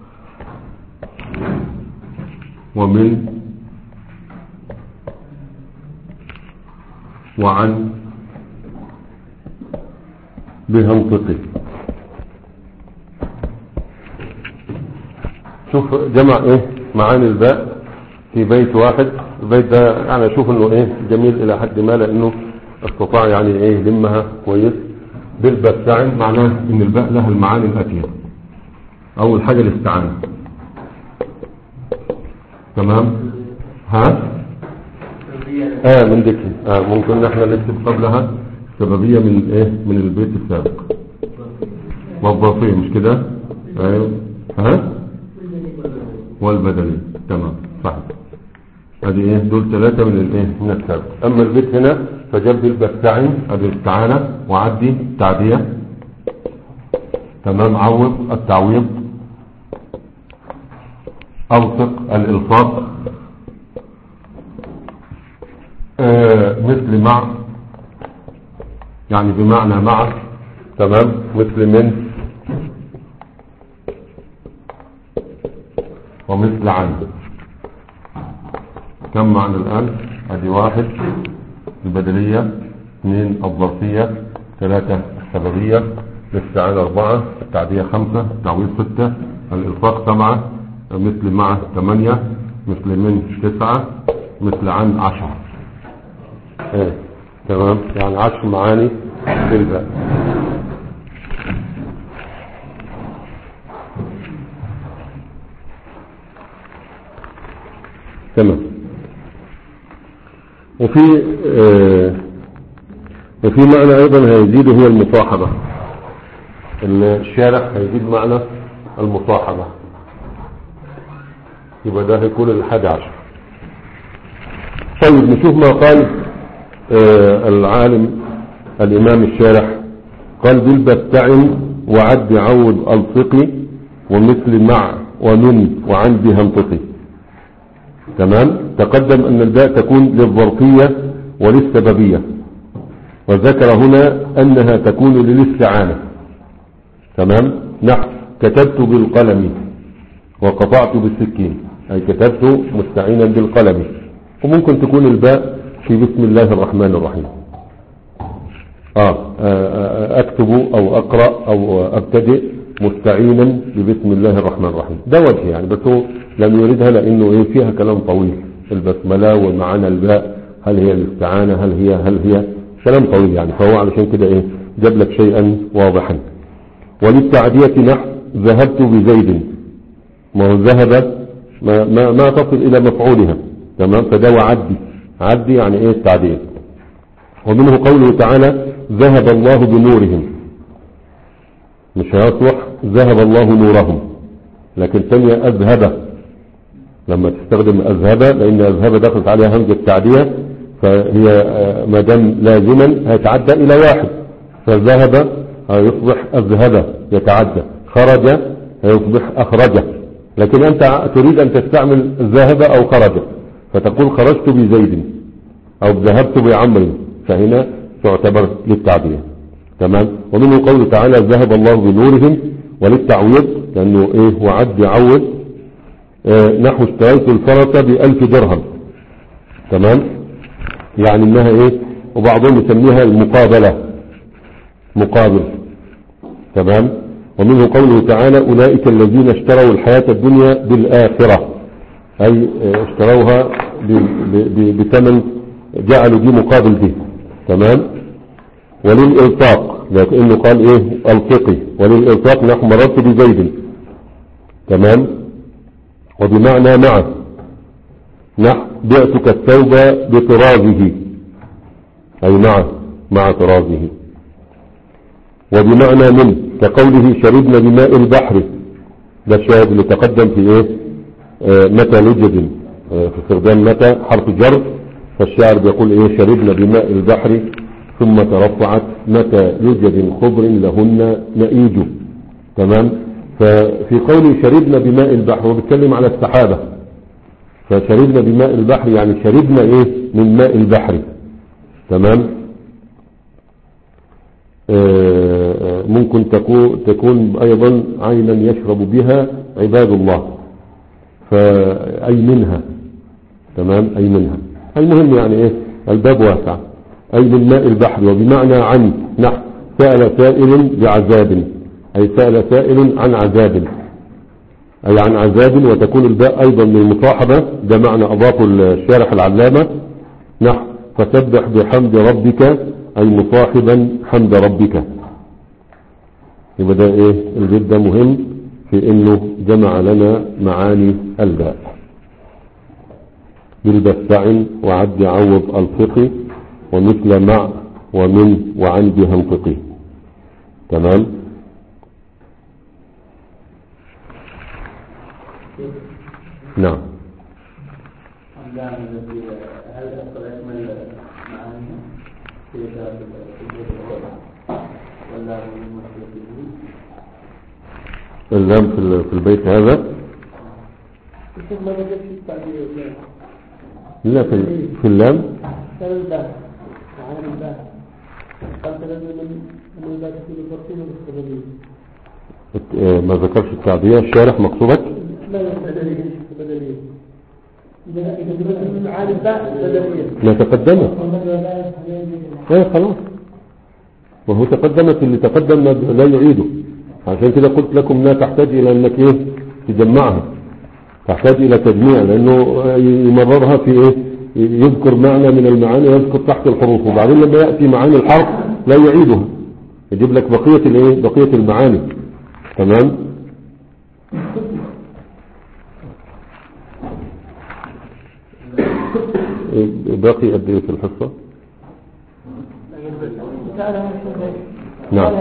ومن وعن بهنطقي. شوف جمع ايه معاني الباء في بيت واحد. البيت ده يعني اشوف انه ايه جميل الى حد ما، لانه استطاع يعني ايه يلمها كويس. بالبتع معناه ان الباء لها المعاني الاتيه. اول حاجة الاستعانة، تمام. ها اه من ذكي اه ممكن احنا نكتب قبلها سببية من ايه من البيت السابق، والظرفية مش كده؟ ايوه ها والبدلية، تمام صح. هذه ايه دول ثلاثة من الايه من السابق. اما البيت هنا فجاب بالبتعين هذه الاستعانة، وعدي تعدية، تمام. عوض التعويض، ألصق الإلصاق، آه مثل مع يعني بمعنى مع، تمام. مثل من ومثل عن. كم معنى الآن؟ هذه واحد البدلية، اثنين الظرفية، ثلاثة السببية، الاستعانة أربعة، التعدية خمسة، التعويض ستة، الإلصاق سبعة، مثل مع ثمانية، مثل من تسعة، مثل عن عشرة. ايه تمام، يعني عشر معاني في الباء. تمام. وفي آه وفي معنى ايضا هيزيد هو المصاحبة. الشارح هيزيد معنى المصاحبة، يبقى ده هيكون الحادي عشر. طيب نشوف ما قال آه العالم الامام الشارح. قال بالبتع وعد عوض الصقي ومثل مع ومن وعن بهنطقي. تمام. تقدم ان الباء تكون للظرفية وللسببية، وذكر هنا انها تكون للاستعانة. تمام. نحو كتبت بالقلم وقطعت بالسكين، اي كتبت مستعينا بالقلم. وممكن تكون الباء في بسم الله الرحمن الرحيم. آه اكتب او اقرأ او ابتدئ مستعينا ببسم الله الرحمن الرحيم. ده وجه يعني، بس هو لم يردها لانه ايه فيها كلام طويل. البسملة ومعنى الباء، هل هي الاستعانة، هل هي هل هي كلام طويل يعني، فهو علشان كده ايه جاب لك شيئا واضحا. وللتعدية نحو ذهبت بزيد. ما هو ذهب ما, ما, ما تصل الى مفعولها، تمام. فده وعدي، عدي يعني ايه التعدية. ومنه قوله تعالى ذهب الله بنورهم. مش هيصلح ذهب الله نورهم، لكن ثانية اذهب لما تستخدم اذهب، لان اذهب دخلت عليها همزة التعدية، فهي ما دام لازما هيتعدى الى واحد. فذهب هيصبح اذهب يتعدى، خرج هيصبح اخرج. لكن انت تريد ان تستعمل ذهب او خرج، فتقول خرجت بزيد او ذهبت بعمر، فهنا تعتبر للتعدية. تمام. ومنه قوله تعالى ذهب الله بنورهم، وللتعويض لانه ايه وعد يعوض. اه نحو اشتريت الفرس بألف درهم. تمام. يعني انها ايه، وبعضهم يسميها المقابلة، مقابل. تمام. ومنه قوله تعالى اولئك الذين اشتروا الحياة الدنيا بالآخرة، اي اشتروها بثمن، جعلوا دي مقابل دي. تمام. وللإلصاق لأنه قال ايه الفقي، وللإلصاق نحو مررت بزيد. تمام. وبمعنى مع نحو بعتك الثوب بطرازه أي مع مع طرازه. وبمعنى من كقوله شربنا بماء البحر، ده الشاهد اللي تقدم في ايه آه متى لجد آه في استخدام متى حرف جر، فالشاعر بيقول ايه شربنا بماء البحر ثم ترفعت متى لجد خضر لهن نئيج. تمام. ففي قوله شربنا بماء البحر هو بيتكلم على السحابة، فشربنا بماء البحر يعني شربنا ايه من ماء البحر. تمام. آه ممكن تكون, تكون ايضا عينا يشرب بها عباد الله، فأي منها. تمام. اي منها. المهم يعني ايه الباب واسع، اي من ماء البحر. وبمعنى عن نحو سأل سائل بعذاب، اي سأل سائل عن عذاب، اي عن عذاب. وتكون الباء ايضا من المصاحبة، ده معنى اضافه الشارح العلامة نحو فسبح بحمد ربك اي مصاحبا حمد ربك. يبقى ده ايه البيت ده مهم في انه جمع لنا معاني الباء. بالبسع وعد عوض الفقه ومثل مع ومن وعن بها انفقه. تمام. نعم. هل أدخل أكمل معاني في ولا اللام في في البيت هذا؟ لا في في اللام. ما ذكرش التعبية الشارح مقصودك؟ ما تقدمت ايه خلاص، وهو تقدمت اللي تقدم لا يعيده. عشان كده قلت لكم لا تحتاج الى انك ايه تجمعها، تحتاج الى تجميع، لانه يمررها في ايه يذكر معنى من المعاني ويذكر تحت الحروف، وبعدين لما يأتي معاني الحرف لا يعيدها، يجيب لك بقية الايه بقية المعاني. تمام. باقي قد ايه في الحصة؟ نعم.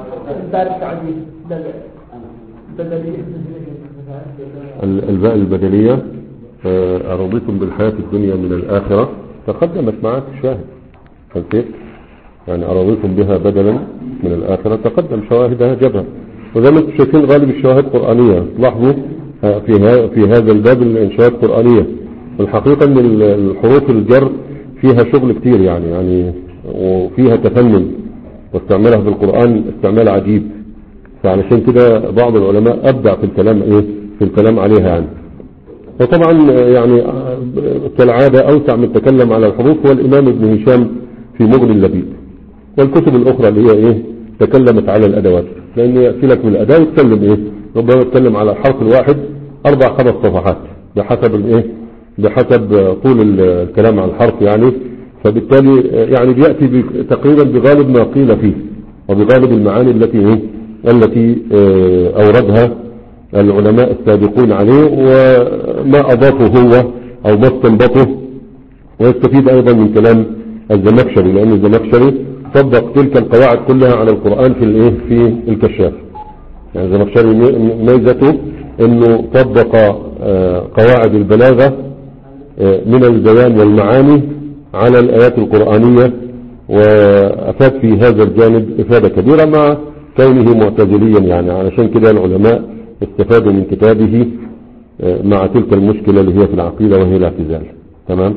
الباء البدلية أرضيتم بالحياة الدنيا من الآخرة تقدمت معك شاهد فالكيف يعني أرضيتم بها بدلا من الآخرة تقدم شواهدها جبهة. وزي ما انتم شايفين غالب الشواهد قرآنية. لاحظوا في في هذا الباب الشواهد قرآنية. والحقيقة ان الحروف الجر فيها شغل كتير يعني يعني وفيها تفنن، واستعمالها في القرآن استعمال عجيب. فعلشان كده بعض العلماء أبدع في الكلام ايه في الكلام عليها يعني. وطبعا يعني كالعادة أوسع من تكلم على الحروف هو الإمام ابن هشام في مغني اللبيب، والكتب الأخرى اللي هي ايه تكلمت على الأدوات، لأن يأتي لك من الأداة يتكلم ايه ربما يتكلم على الحرف الواحد أربع خمس صفحات بحسب الايه بحسب طول الكلام عن الحرف يعني. فبالتالي يعني بيأتي تقريبا بغالب ما قيل فيه وبغالب المعاني التي ايه التي أوردها العلماء السابقون عليه وما أضافه هو أو ما استنبطه. ويستفيد أيضا من كلام الزمخشري، لأن الزمخشري طبق تلك القواعد كلها على القرآن في الايه في الكشاف. يعني الزمخشري ميزته انه طبق قواعد البلاغة من البيان والمعاني على الآيات القرآنية، وأفاد في هذا الجانب إفادة كبيرة مع كونه معتزليا يعني. علشان كده العلماء استفادوا من كتابه مع تلك المشكلة اللي هي في العقيدة وهي الاعتزال. تمام.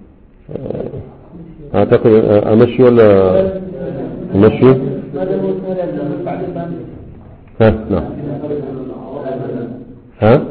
أعتقد أمشي ولا أمشي؟ ها نعم. ها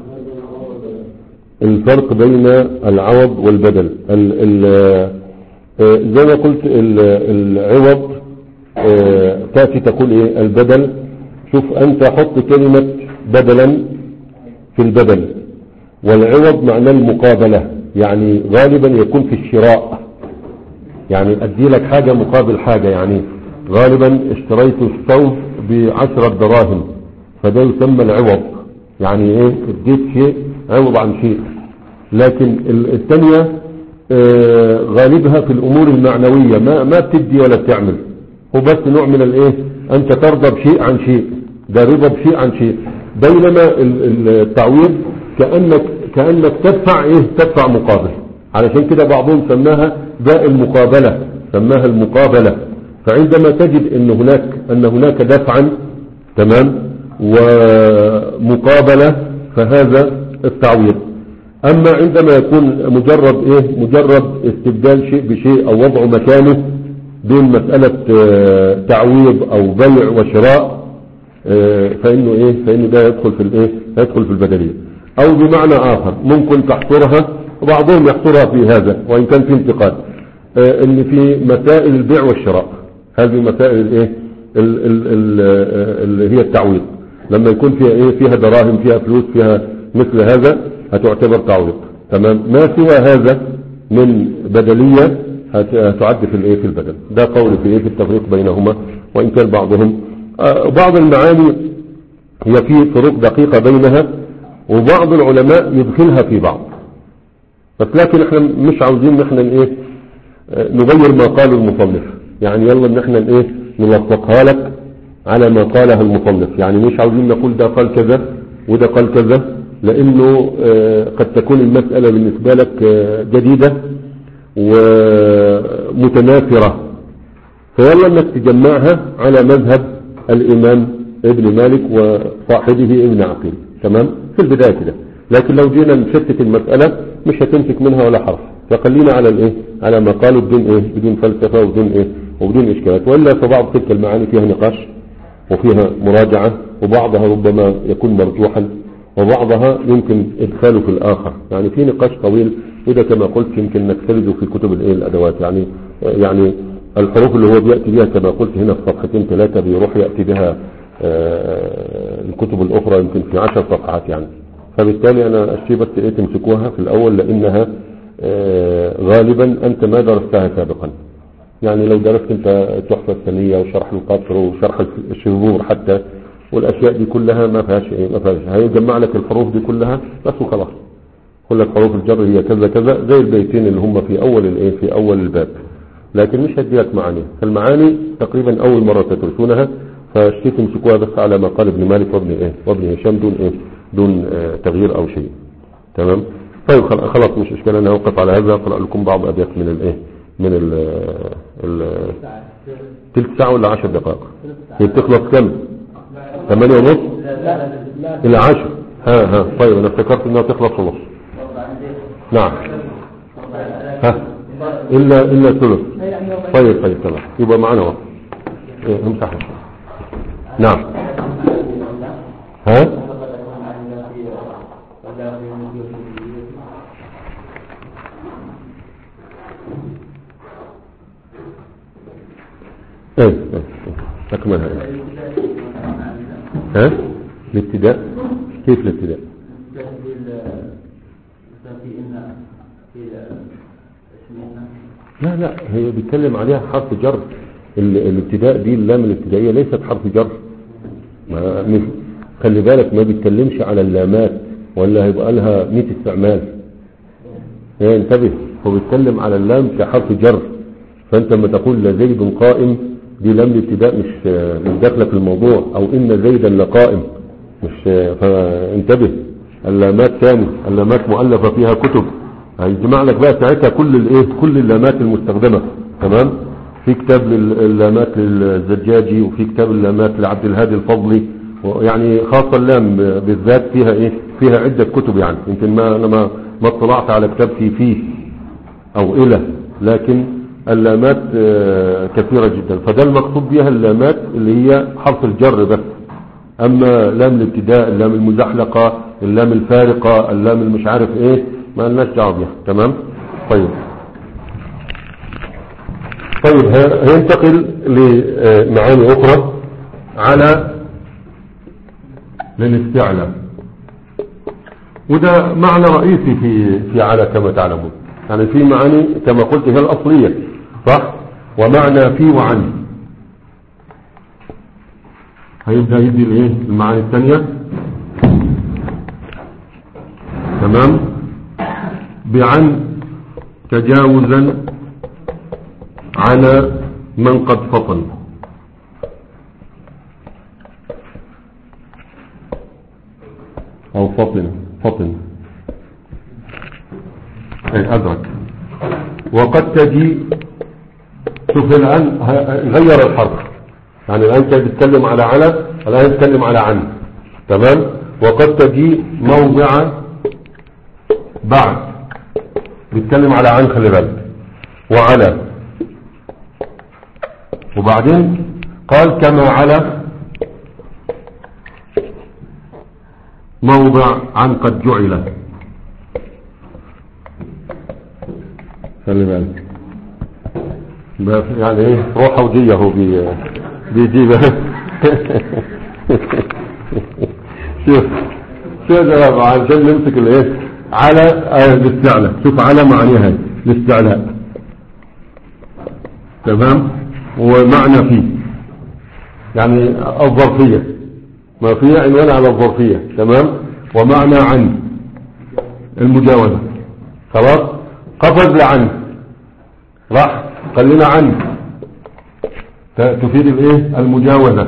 الفرق بين العوض والبدل. ال ال زي ما قلت العوض تأتي تقول ايه البدل. شوف انت حط كلمة بدلا في البدل، والعوض معناه المقابلة، يعني غالبا يكون في الشراء، يعني ادي لك حاجة مقابل حاجة. يعني غالبا اشتريت الثوب بعشرة دراهم فده يسمى العوض، يعني ايه اديت شيء عوض عن شيء. لكن الثانية غالبها في الأمور المعنوية، ما ما بتدي ولا بتعمل، هو بس نوع من الايه، أنت ترضى بشيء عن شيء، ده رضا بشيء عن شيء. بينما التعويض كأنك كأنك تدفع ايه، تدفع مقابل. علشان كده بعضهم سماها باء المقابلة، سماها المقابلة. فعندما تجد ان هناك ان هناك دفعا تمام ومقابلة فهذا التعويض. اما عندما يكون مجرد ايه، مجرد استبدال شيء بشيء او وضع مكانه بين مسألة تعويض او بيع وشراء، فانه ايه، فانه ده يدخل في الايه، يدخل في البدلية. او بمعنى اخر ممكن تحصرها، وبعضهم يحصرها في هذا وان كان في انتقاد، ان في مسائل البيع والشراء، هذه مسائل الايه اللي هي التعويض، لما يكون فيها ايه، فيها دراهم، فيها فلوس، فيها مثل هذا هتعتبر تعويض. تمام. ما سوى هذا من بدلية هتعد في الايه، في البدل. ده قول في ايه، في التفريق بينهما، وان كان بعضهم بعض المعاني هي في فروق دقيقة بينها، وبعض العلماء يدخلها في بعض. بس لكن احنا مش عاوزين ان احنا ايه، نغير ما قاله المصنف، يعني يلا ان احنا ايه، نوثقها لك على ما قالها المصنف. يعني مش عاوزين نقول ده قال كذا وده قال كذا، لانه قد تكون المسألة بالنسبة لك جديدة ومتناثرة، فيلا انك تجمعها على مذهب الامام ابن مالك وصاحبه ابن عقيل. تمام في البداية كده. لكن لو جينا نشتت المسألة مش هتمسك منها ولا حرف، فخلينا على الايه، على ما قالوا بدون ايه، بدون فلسفة وبدون ايه، وبدون اشكالات. والا فبعض تلك المعاني فيها نقاش وفيها مراجعة، وبعضها ربما يكون مرجوحا، وبعضها يمكن ادخاله في الاخر. يعني في نقاش طويل، وده كما قلت يمكن نكتبه في كتب الايه، الادوات. يعني يعني الحروف اللي هو بيأتي بها كما قلت هنا في صفحتين ثلاثة، بيروح يأتي بها الكتب الاخرى يمكن في عشر صفحات يعني. فبالتالي انا اشتي بس ايه، تمسكوها في الاول، لانها غالبا انت ما درستها سابقا. يعني لو درست انت التحفة الثانية وشرح القصر وشرح الشذور حتى، والاشياء دي كلها ما فيهاش ايه، ما فيهاش، هيجمع لك الحروف دي كلها بس وخلاص. كل حروف الجر هي كذا كذا، زي البيتين اللي هم في اول الايه، في اول الباب، لكن مش هدي لك معاني. فالمعاني تقريبا اول مرة تدرسونها، فاشتي تمسكوها بس على ما قال ابن مالك وابن ايه، وابن هشام، دون ايه، دون اه تغيير او شيء. تمام. طيب خلاص مش اشكال، انا اوقف على هذا. اقرأ لكم بعض ابيات من الايه، من ال ال تلك ساعة ولا عشر دقائق؟ هي بتخلص كم؟ ثمانية ونص الى عشر. ها ها طيب انا افتكرت انها تخلص ونص. نعم. ها الا الا ثلث. طيب طيب تمام، يبقى معنا وقت. ايه امسح. نعم. ها ايه ايه تكمل هذا. ها الابتداء كيف الابتداء؟ لا لا، هي بيتكلم عليها حرف جر. الابتداء دي اللام الابتدائية ليست حرف جر. ما خلي بالك، ما بيتكلمش على اللامات ولا هيبقى لها مئة استعمال. هي انتبه، هو بيتكلم على اللام كحرف جر. فانت لما تقول لزيد قائم، دي لام الابتداء مش مش داخله في الموضوع، او ان زيدا لقائم، مش. فانتبه، اللامات ثاني، اللامات مؤلفه فيها كتب، هيجمع لك بقى ساعتها كل الايه، كل اللامات المستخدمه. تمام. في كتاب اللامات للزجاجي، وفي كتاب اللامات لعبد الهادي الفضلي، يعني خاصه اللام بالذات فيها ايه، فيها عده كتب. يعني يمكن ما انا ما ما اطلعت على كتاب في فيه او الى، لكن اللامات كثيرة جدا. فده المقصود بها اللامات اللي هي حرف الجر بس. اما لام الابتداء، اللام المزحلقة، اللام الفارقة، اللام المش عارف ايه، ما لناش دعوه بها. تمام. طيب طيب هينتقل لمعاني اخرى على للاستعلاء، وده معنى رئيسي في في على كما تعلمون. يعني في معاني كما قلت هي الأصلية صح، ومعنى في وعن. هيبدأ يدي الايه، المعاني الثانية. تمام. بعن تجاوزا على من قد فطن. أو فطن فطن أي أدرك. وقد تجي، شوف الآن غير الحرف، يعني الآن كان بيتكلم على على، الآن يتكلم على عن. تمام. وقد تجي موضع بعد، بيتكلم على عن، خلي بالك، وعلى. وبعدين قال كما على موضع عن قد جعل. خلي بالك يعني ايه، روحه وديه هو بي بيجيبها. شوف شوف ده عشان نمسك الايه على الاستعلاء. شوف على معناها الاستعلاء. تمام. ومعنى فيه يعني الظرفية، ما فيها عنوان على الظرفية. تمام. ومعنى عن المجاوزة. خلاص. قفز لعن، راح خلينا عن تفيد الايه المجاوزة.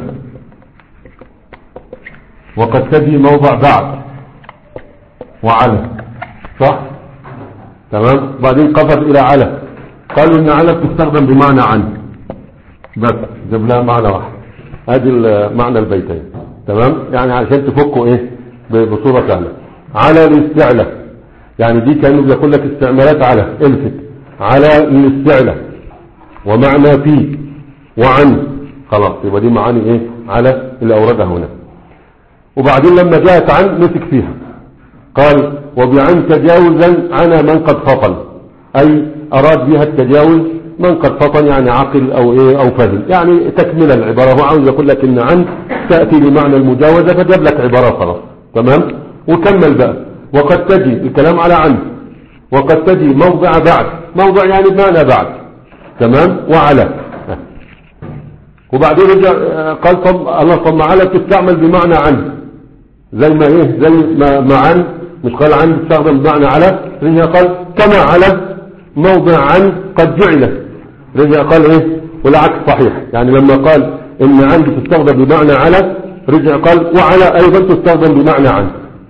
وقد تجي موضع بعد وعلى، صح. تمام. بعدين قفز الى على، قالوا ان على تستخدم بمعنى عن، بس جاب لها معنى واحد. ادي معنى البيتين. تمام. يعني عشان تفكوا ايه بصورة سهلة. على الاستعلاء، يعني دي كانوا بيقول لك استعمالات على، الفت على الاستعلاء ومعنى فيه وعن. خلاص يبقى دي معاني ايه على اللي اوردها هنا. وبعدين لما جاءت عن مسك فيها، قال وبعن تجاوزا عن من قد فطن، اي اراد بها التجاوز من قد فطن، يعني عقل او ايه او فهم، يعني تكمل العبارة. هو عاوز يقول لك ان عن تأتي بمعنى المجاوزة، فجاب لك عبارة خلاص. تمام. وكمل بقى. وقد تجي، الكلام على عن. وقد تجي موضع بعد، موضع يعني بمعنى بعد. تمام. وعلى. وبعدين رجع قال طب الله طب على تستعمل بمعنى عن، زي ما ايه زي ما, ما عن، مش قال عن تستخدم بمعنى على، رجع قال كما على موضع عن قد جعل، رجع قال ايه والعكس صحيح. يعني لما قال ان عن تستخدم بمعنى على، رجع قال وعلى ايضا تستخدم بمعنى عن.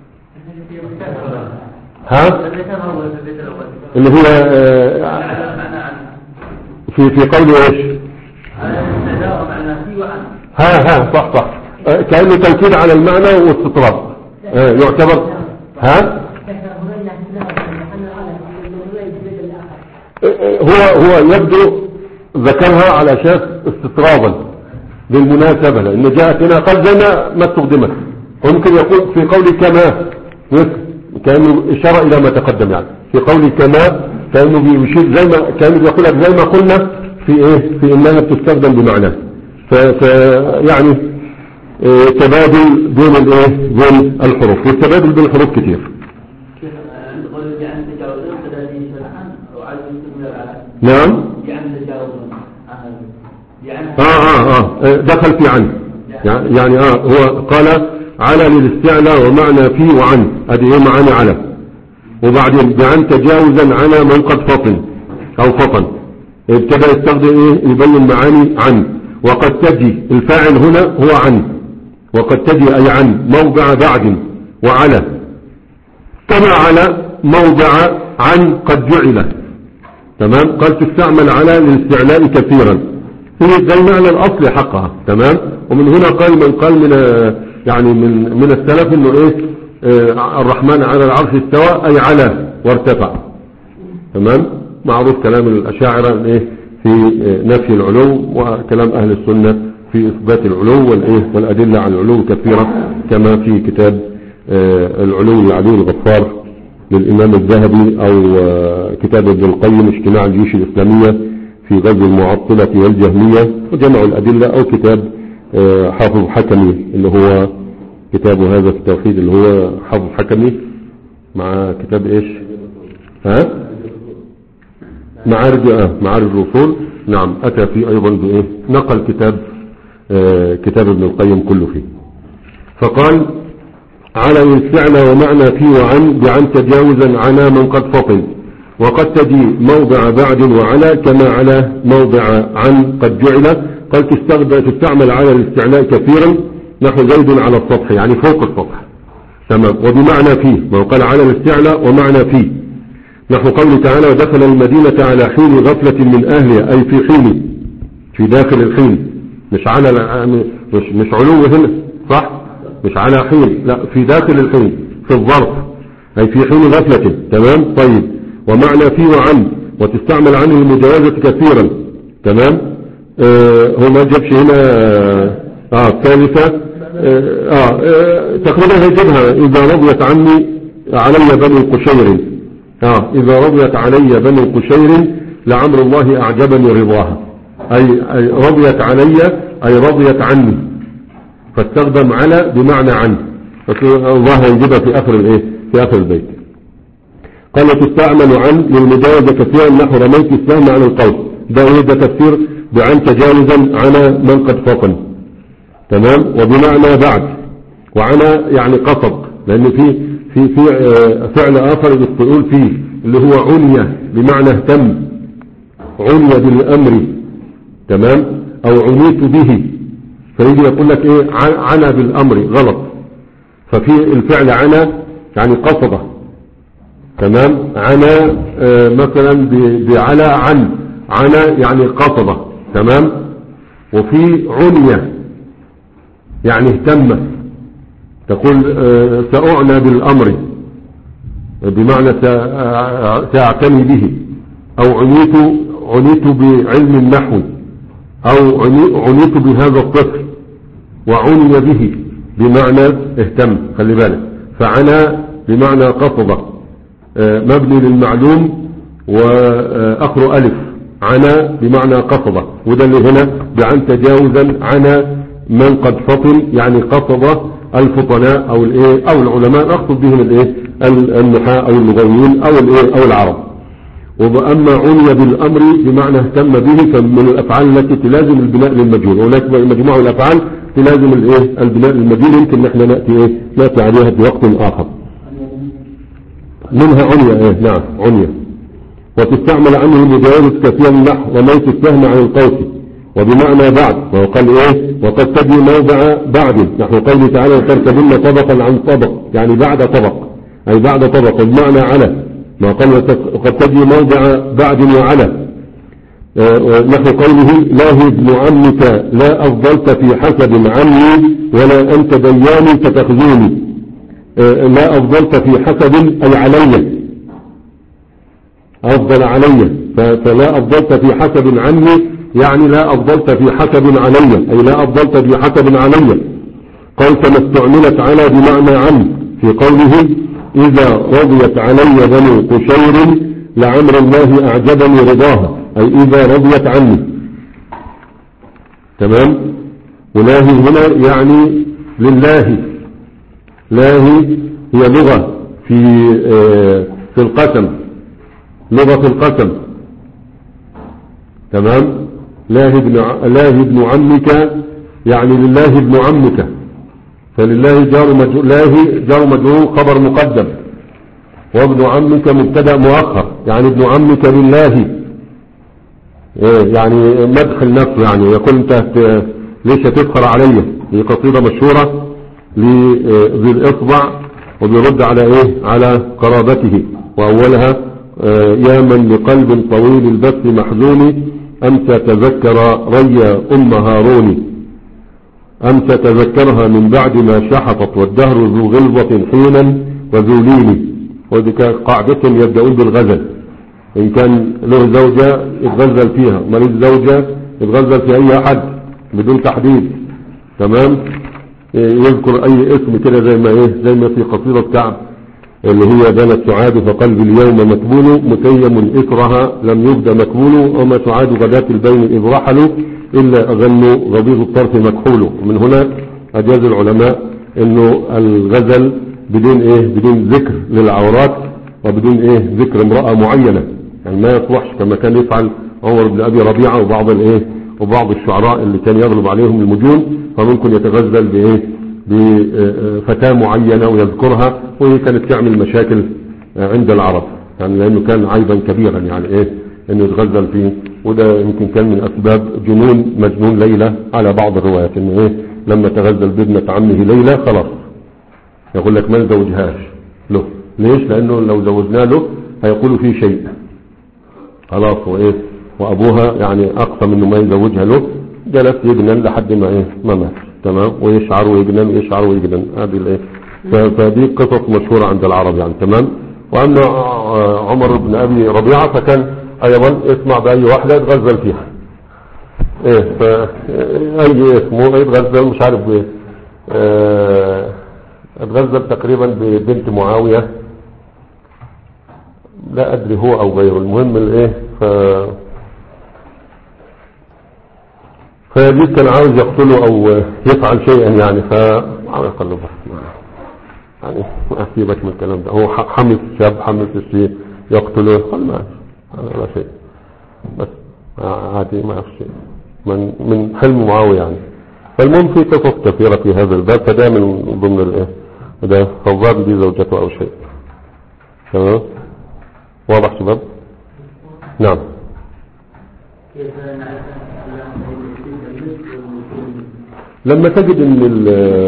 ها اللي هو في في قوله ايش؟ ها ها صح صح. كأنه تنكيد على المعنى واستطراد يعتبر. ها هو هو يبدو ذكرها على شاف استطرادا بالمناسبة، لأنه جاءت هنا قال زي ما ما استخدمت. وممكن يقول في قولي كما، كأنه إشارة إلى ما تقدم، يعني في قولي كما كأنه بيشير زي ما كأنه بيقول لك زي ما قلنا في إيه في إنها بتستخدم بمعنى. ف يعني إيه تبادل بين الإيه بين الحروف، والتبادل بين الحروف كتير. نعم. آه آه آه دخل في عن، يعني آه هو قال على للاستعلاء ومعنى فيه وعن، هذه هي معاني على. وبعدين بعن تجاوزا على من قد فطن أو فطن، ابتدأ يستخدم إيه يبين معاني عن. وقد تجي الفاعل هنا هو عن، وقد تجي أي عن موضع بعد وعلى، كما على موضع عن قد جعل. تمام. قال تستعمل على للاستعلاء كثيرا، هي زي المعنى الأصلي حقها. تمام. ومن هنا قال من قال من يعني من من السلف انه ايه آه الرحمن على العرش استوى، اي على وارتفع. تمام. معروف كلام الاشاعرة ايه في آه نفي العلو، وكلام اهل السنة في اثبات العلو والايه والادلة على العلو كثيرة، كما في كتاب آه العلو العلي الغفار للامام الذهبي، او آه كتاب ابن القيم اجتماع الجيوش الاسلامية في غزو المعطلة والجهمية وجمع الادلة، او كتاب آه حافظ حكمي اللي هو كتابه هذا في التوحيد اللي هو حافظ حكمي، مع كتاب ايش ها معارج اه معارج الرسول. نعم. اتى فيه ايضا بايه نقل كتاب آه كتاب ابن القيم كله فيه. فقال على الاستعلاء ومعنى فيه وعن بعن تجاوزا عنا من قد فطن، وقد تجي موضع بعد وعلى كما على موضع عن قد جعل. قال تستعمل على الاستعلاء كثيرا نحو زيد على السطح يعني فوق السطح. تمام. وبمعنى فيه، ما قال على الاستعلاء ومعنى فيه، نحو قوله تعالى ودخل المدينة على حين غفلة من أهلها، أي في حين، في داخل الحين، مش على مش, مش علو هنا صح، مش على حين، لا في داخل الحين في الظرف، أي في حين غفلة. تمام. طيب. ومعنى فيه وعن، وتستعمل عنه المجاوزة كثيرا. تمام. آه هو ما جابش هنا اه الثالثة آه, آه, آه تقريبا هيجيبها إذا رضيت عني علي بني قشير. آه إذا رضيت علي بني قشير لعمر الله أعجبني رضاها، أي, أي رضيت علي أي رضيت عني، فاستخدم على بمعنى عن، الله يجيبها في آخر الإيه في آخر البيت. قال تستعمل عن للمجاوزة كثيرا نحو رميت السهم على القوس، ده ايه ده تفسير بعن تجاوزا على من قد فطن. تمام. وبمعنى بعد، وعنا يعني قصد، لأن في في في فعل آخر يقول فيه اللي هو عني بمعنى اهتم، عني بالأمر. تمام. أو عنيت به، فيجي يقول لك ايه عنا بالأمر غلط، ففي الفعل عنا يعني قصده. تمام. عنا آه مثلا بعلى عن، عنا يعني قصده. تمام. وفي عنية يعني اهتم، تقول آه سأعنى بالأمر بمعنى سأعتني به، أو عنيت عنيت بعلم النحو، أو عنيت بهذا الطفل، وعني به بمعنى اهتم. خلي بالك، فعنا بمعنى قصده مبني للمعلوم وآخر ألف، عنا بمعنى قصده، وده اللي هنا بعن تجاوزا عنا من قد فطن يعني قصد الفطناء أو الايه أو العلماء، أقصد بهم الايه النحاة أو اللغويين أو الايه أو العرب. وأما عني بالأمر بمعنى اهتم به، فمن الأفعال التي تلازم البناء للمجهول، هناك مجموعة الأفعال تلازم الايه البناء للمجهول، يمكن نحن نأتي ايه نأتي عليها في وقت آخر. منها عنية ايه نعم عنية. وتستعمل عنه المجاوزة كثيرا نحو رميت السهم عن القوس، وبمعنى بعد، وقال ايه وقد تجي موضع بعد نحو قوله تعالى وتركبن طبقا عن طبق يعني بعد طبق، اي بعد طبق، والمعنى على ما قال وقد تجي موضع بعد وعلى نحو قوله لا ابن عمك لا أفضلت في حسب عني ولا أنت ديان فتخزوني، لا أفضلت في حسب أي علي، أفضل علي، فلا أفضلت في حسب عني يعني لا أفضلت في حسب علي، أي لا أفضلت في حسب علي. قال كما استعملت على بمعنى عن في قوله إذا رضيت علي بنو قشير لعمر الله أعجبني رضاها، أي إذا رضيت عني. تمام. ولاهي هنا يعني لله، لاهي هي لغة في في القسم، لغة القسم. تمام. لاهي ابن لاهي ابن عمك يعني لله ابن عمك، فلله جار مجرور، لاهي جار مجرور خبر مقدم، وابن عمك مبتدا مؤخر، يعني ابن عمك لله يعني مدخل نفسه، يعني يقول انت ليش تفخر علي. هي قصيدة مشهورة لذي الإصبع وبيرد على ايه على قرابته، واولها يا من لقلب طويل البث محزون امسى تذكر ري ام هارون، امسى تذكرها من بعد ما شحطت والدهر ذو غلظة حينا وذو لين. ودي قاعدة يبدأون بالغزل، إن كان له زوجة يتغزل فيها، ماليش زوجة يتغزل في أي أحد بدون تحديد. تمام. يذكر أي اسم كده زي ما إيه زي ما في قصيدة كعب اللي هي بنت سعاد فقلب اليوم مكبول متيم إثرها لم يبدأ مكبول، وما سعاد غداة البين إذ رحلوا إلا أغنوا غبيظ الطرف مكحول. من هنا أجاز العلماء إنه الغزل بدون إيه بدون ذكر للعورات وبدون إيه ذكر امرأة معينة، يعني ما يصلحش كما كان يفعل عمر بن أبي ربيعة وبعض الإيه وبعض الشعراء اللي كان يغلب عليهم المجون، فممكن يتغزل بإيه بفتاة معينة ويذكرها، وهي كانت تعمل مشاكل عند العرب. يعني لانه كان عيبا كبيرا يعني ايه انه يتغزل فيه. وده يمكن كان من اسباب جنون مجنون ليلى على بعض الروايات، انه ايه لما تغزل بابنة عمه ليلى خلاص يقول لك ما نزوجهاش له. ليش؟ لانه لو زوجنا له هيقولوا فيه شيء خلاص وايه، وابوها يعني اقسم انه ما يزوجها له. جلس يجنن لحد ما ايه ما مات. تمام. ويشعر ويجنن ويشعر ويجنن. هذه الايه فدي قصص مشهورة عند العرب يعني. تمام. واما عمر بن ابي ربيعة فكان ايضا يسمع باي واحدة يتغزل فيها ايه ف اي اسمه يتغزل مش عارف ايه اه اتغزل تقريبا ببنت معاوية لا ادري هو او غيره. المهم الايه ف فيزيد كان عاوز يقتله او يفعل شيئا يعني ف يقلبه يعني ما اسيبك من الكلام ده. هو حمس الشاب حمس الشيء يقتله قال ما لا شيء بس عادي ما في شيء من من حلم معاوية يعني. فالمهم في قصص كثيرة في هذا الباب. فده من ضمن الايه ده خواب دي زوجته او شيء. تمام. واضح شباب؟ نعم. لما تجد ان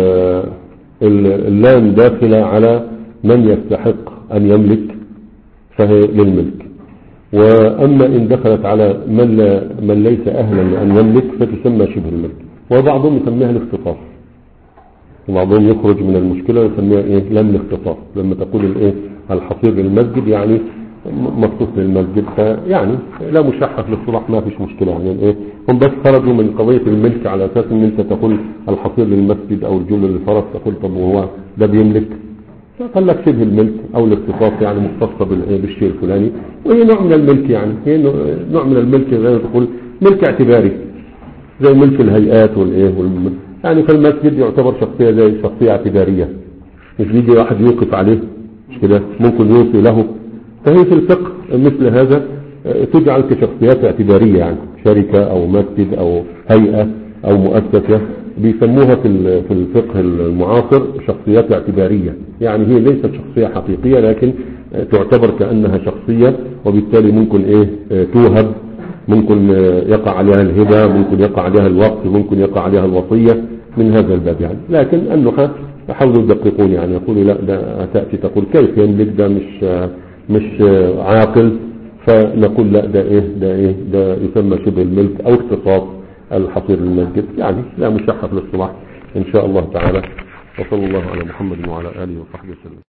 اللام داخلة على من يستحق ان يملك فهي للملك. واما ان دخلت على من, لا من ليس اهلا لان يملك فتسمى شبه الملك. وبعضهم يسميها الاختطاف، وبعضهم يخرج من المشكلة ويسميها ايه لام الاختطاف. لما تقول الايه الحصير للمسجد يعني مخصوص للمسجد، فيعني لا مشحة في الاصطلاح ما فيش مشكلة يعني ايه. هم بس خرجوا من قضية الملك على اساس ان انت تقول الحصير للمسجد او الجل للفرس تقول طب وهو ده بيملك، قال لك شبه الملك او الاختصاص يعني مختصة بالشيء الفلاني. وهي نوع من الملك يعني هي نوع من الملك زي ما تقول ملك اعتباري زي ملك الهيئات والايه والم... يعني في المسجد يعتبر شخصية زي شخصية اعتبارية، مش بيجي واحد يوقف عليه مش كده ممكن يوصي له. فهي في الفقه مثل هذا تجعل كشخصيات اعتبارية يعني شركة او مسجد او هيئة او مؤسسة بيسموها في في الفقه المعاصر شخصيات اعتبارية. يعني هي ليست شخصية حقيقية لكن تعتبر كأنها شخصية، وبالتالي ممكن ايه توهب، ممكن يقع عليها الهبة، ممكن يقع عليها الوقت، ممكن يقع عليها الوصية من هذا الباب يعني. لكن النحاة يحاولوا يدققون يعني يقولوا لا ده تأتي تقول كيف يملك ده مش مش عاقل، فنقول لا ده ايه ده ايه ده يسمى شبه الملك او اختصاص الحصير للمسجد يعني لا مشحة في الاصطلاح ان شاء الله تعالى. وصلى الله على محمد وعلى اله وصحبه وسلم.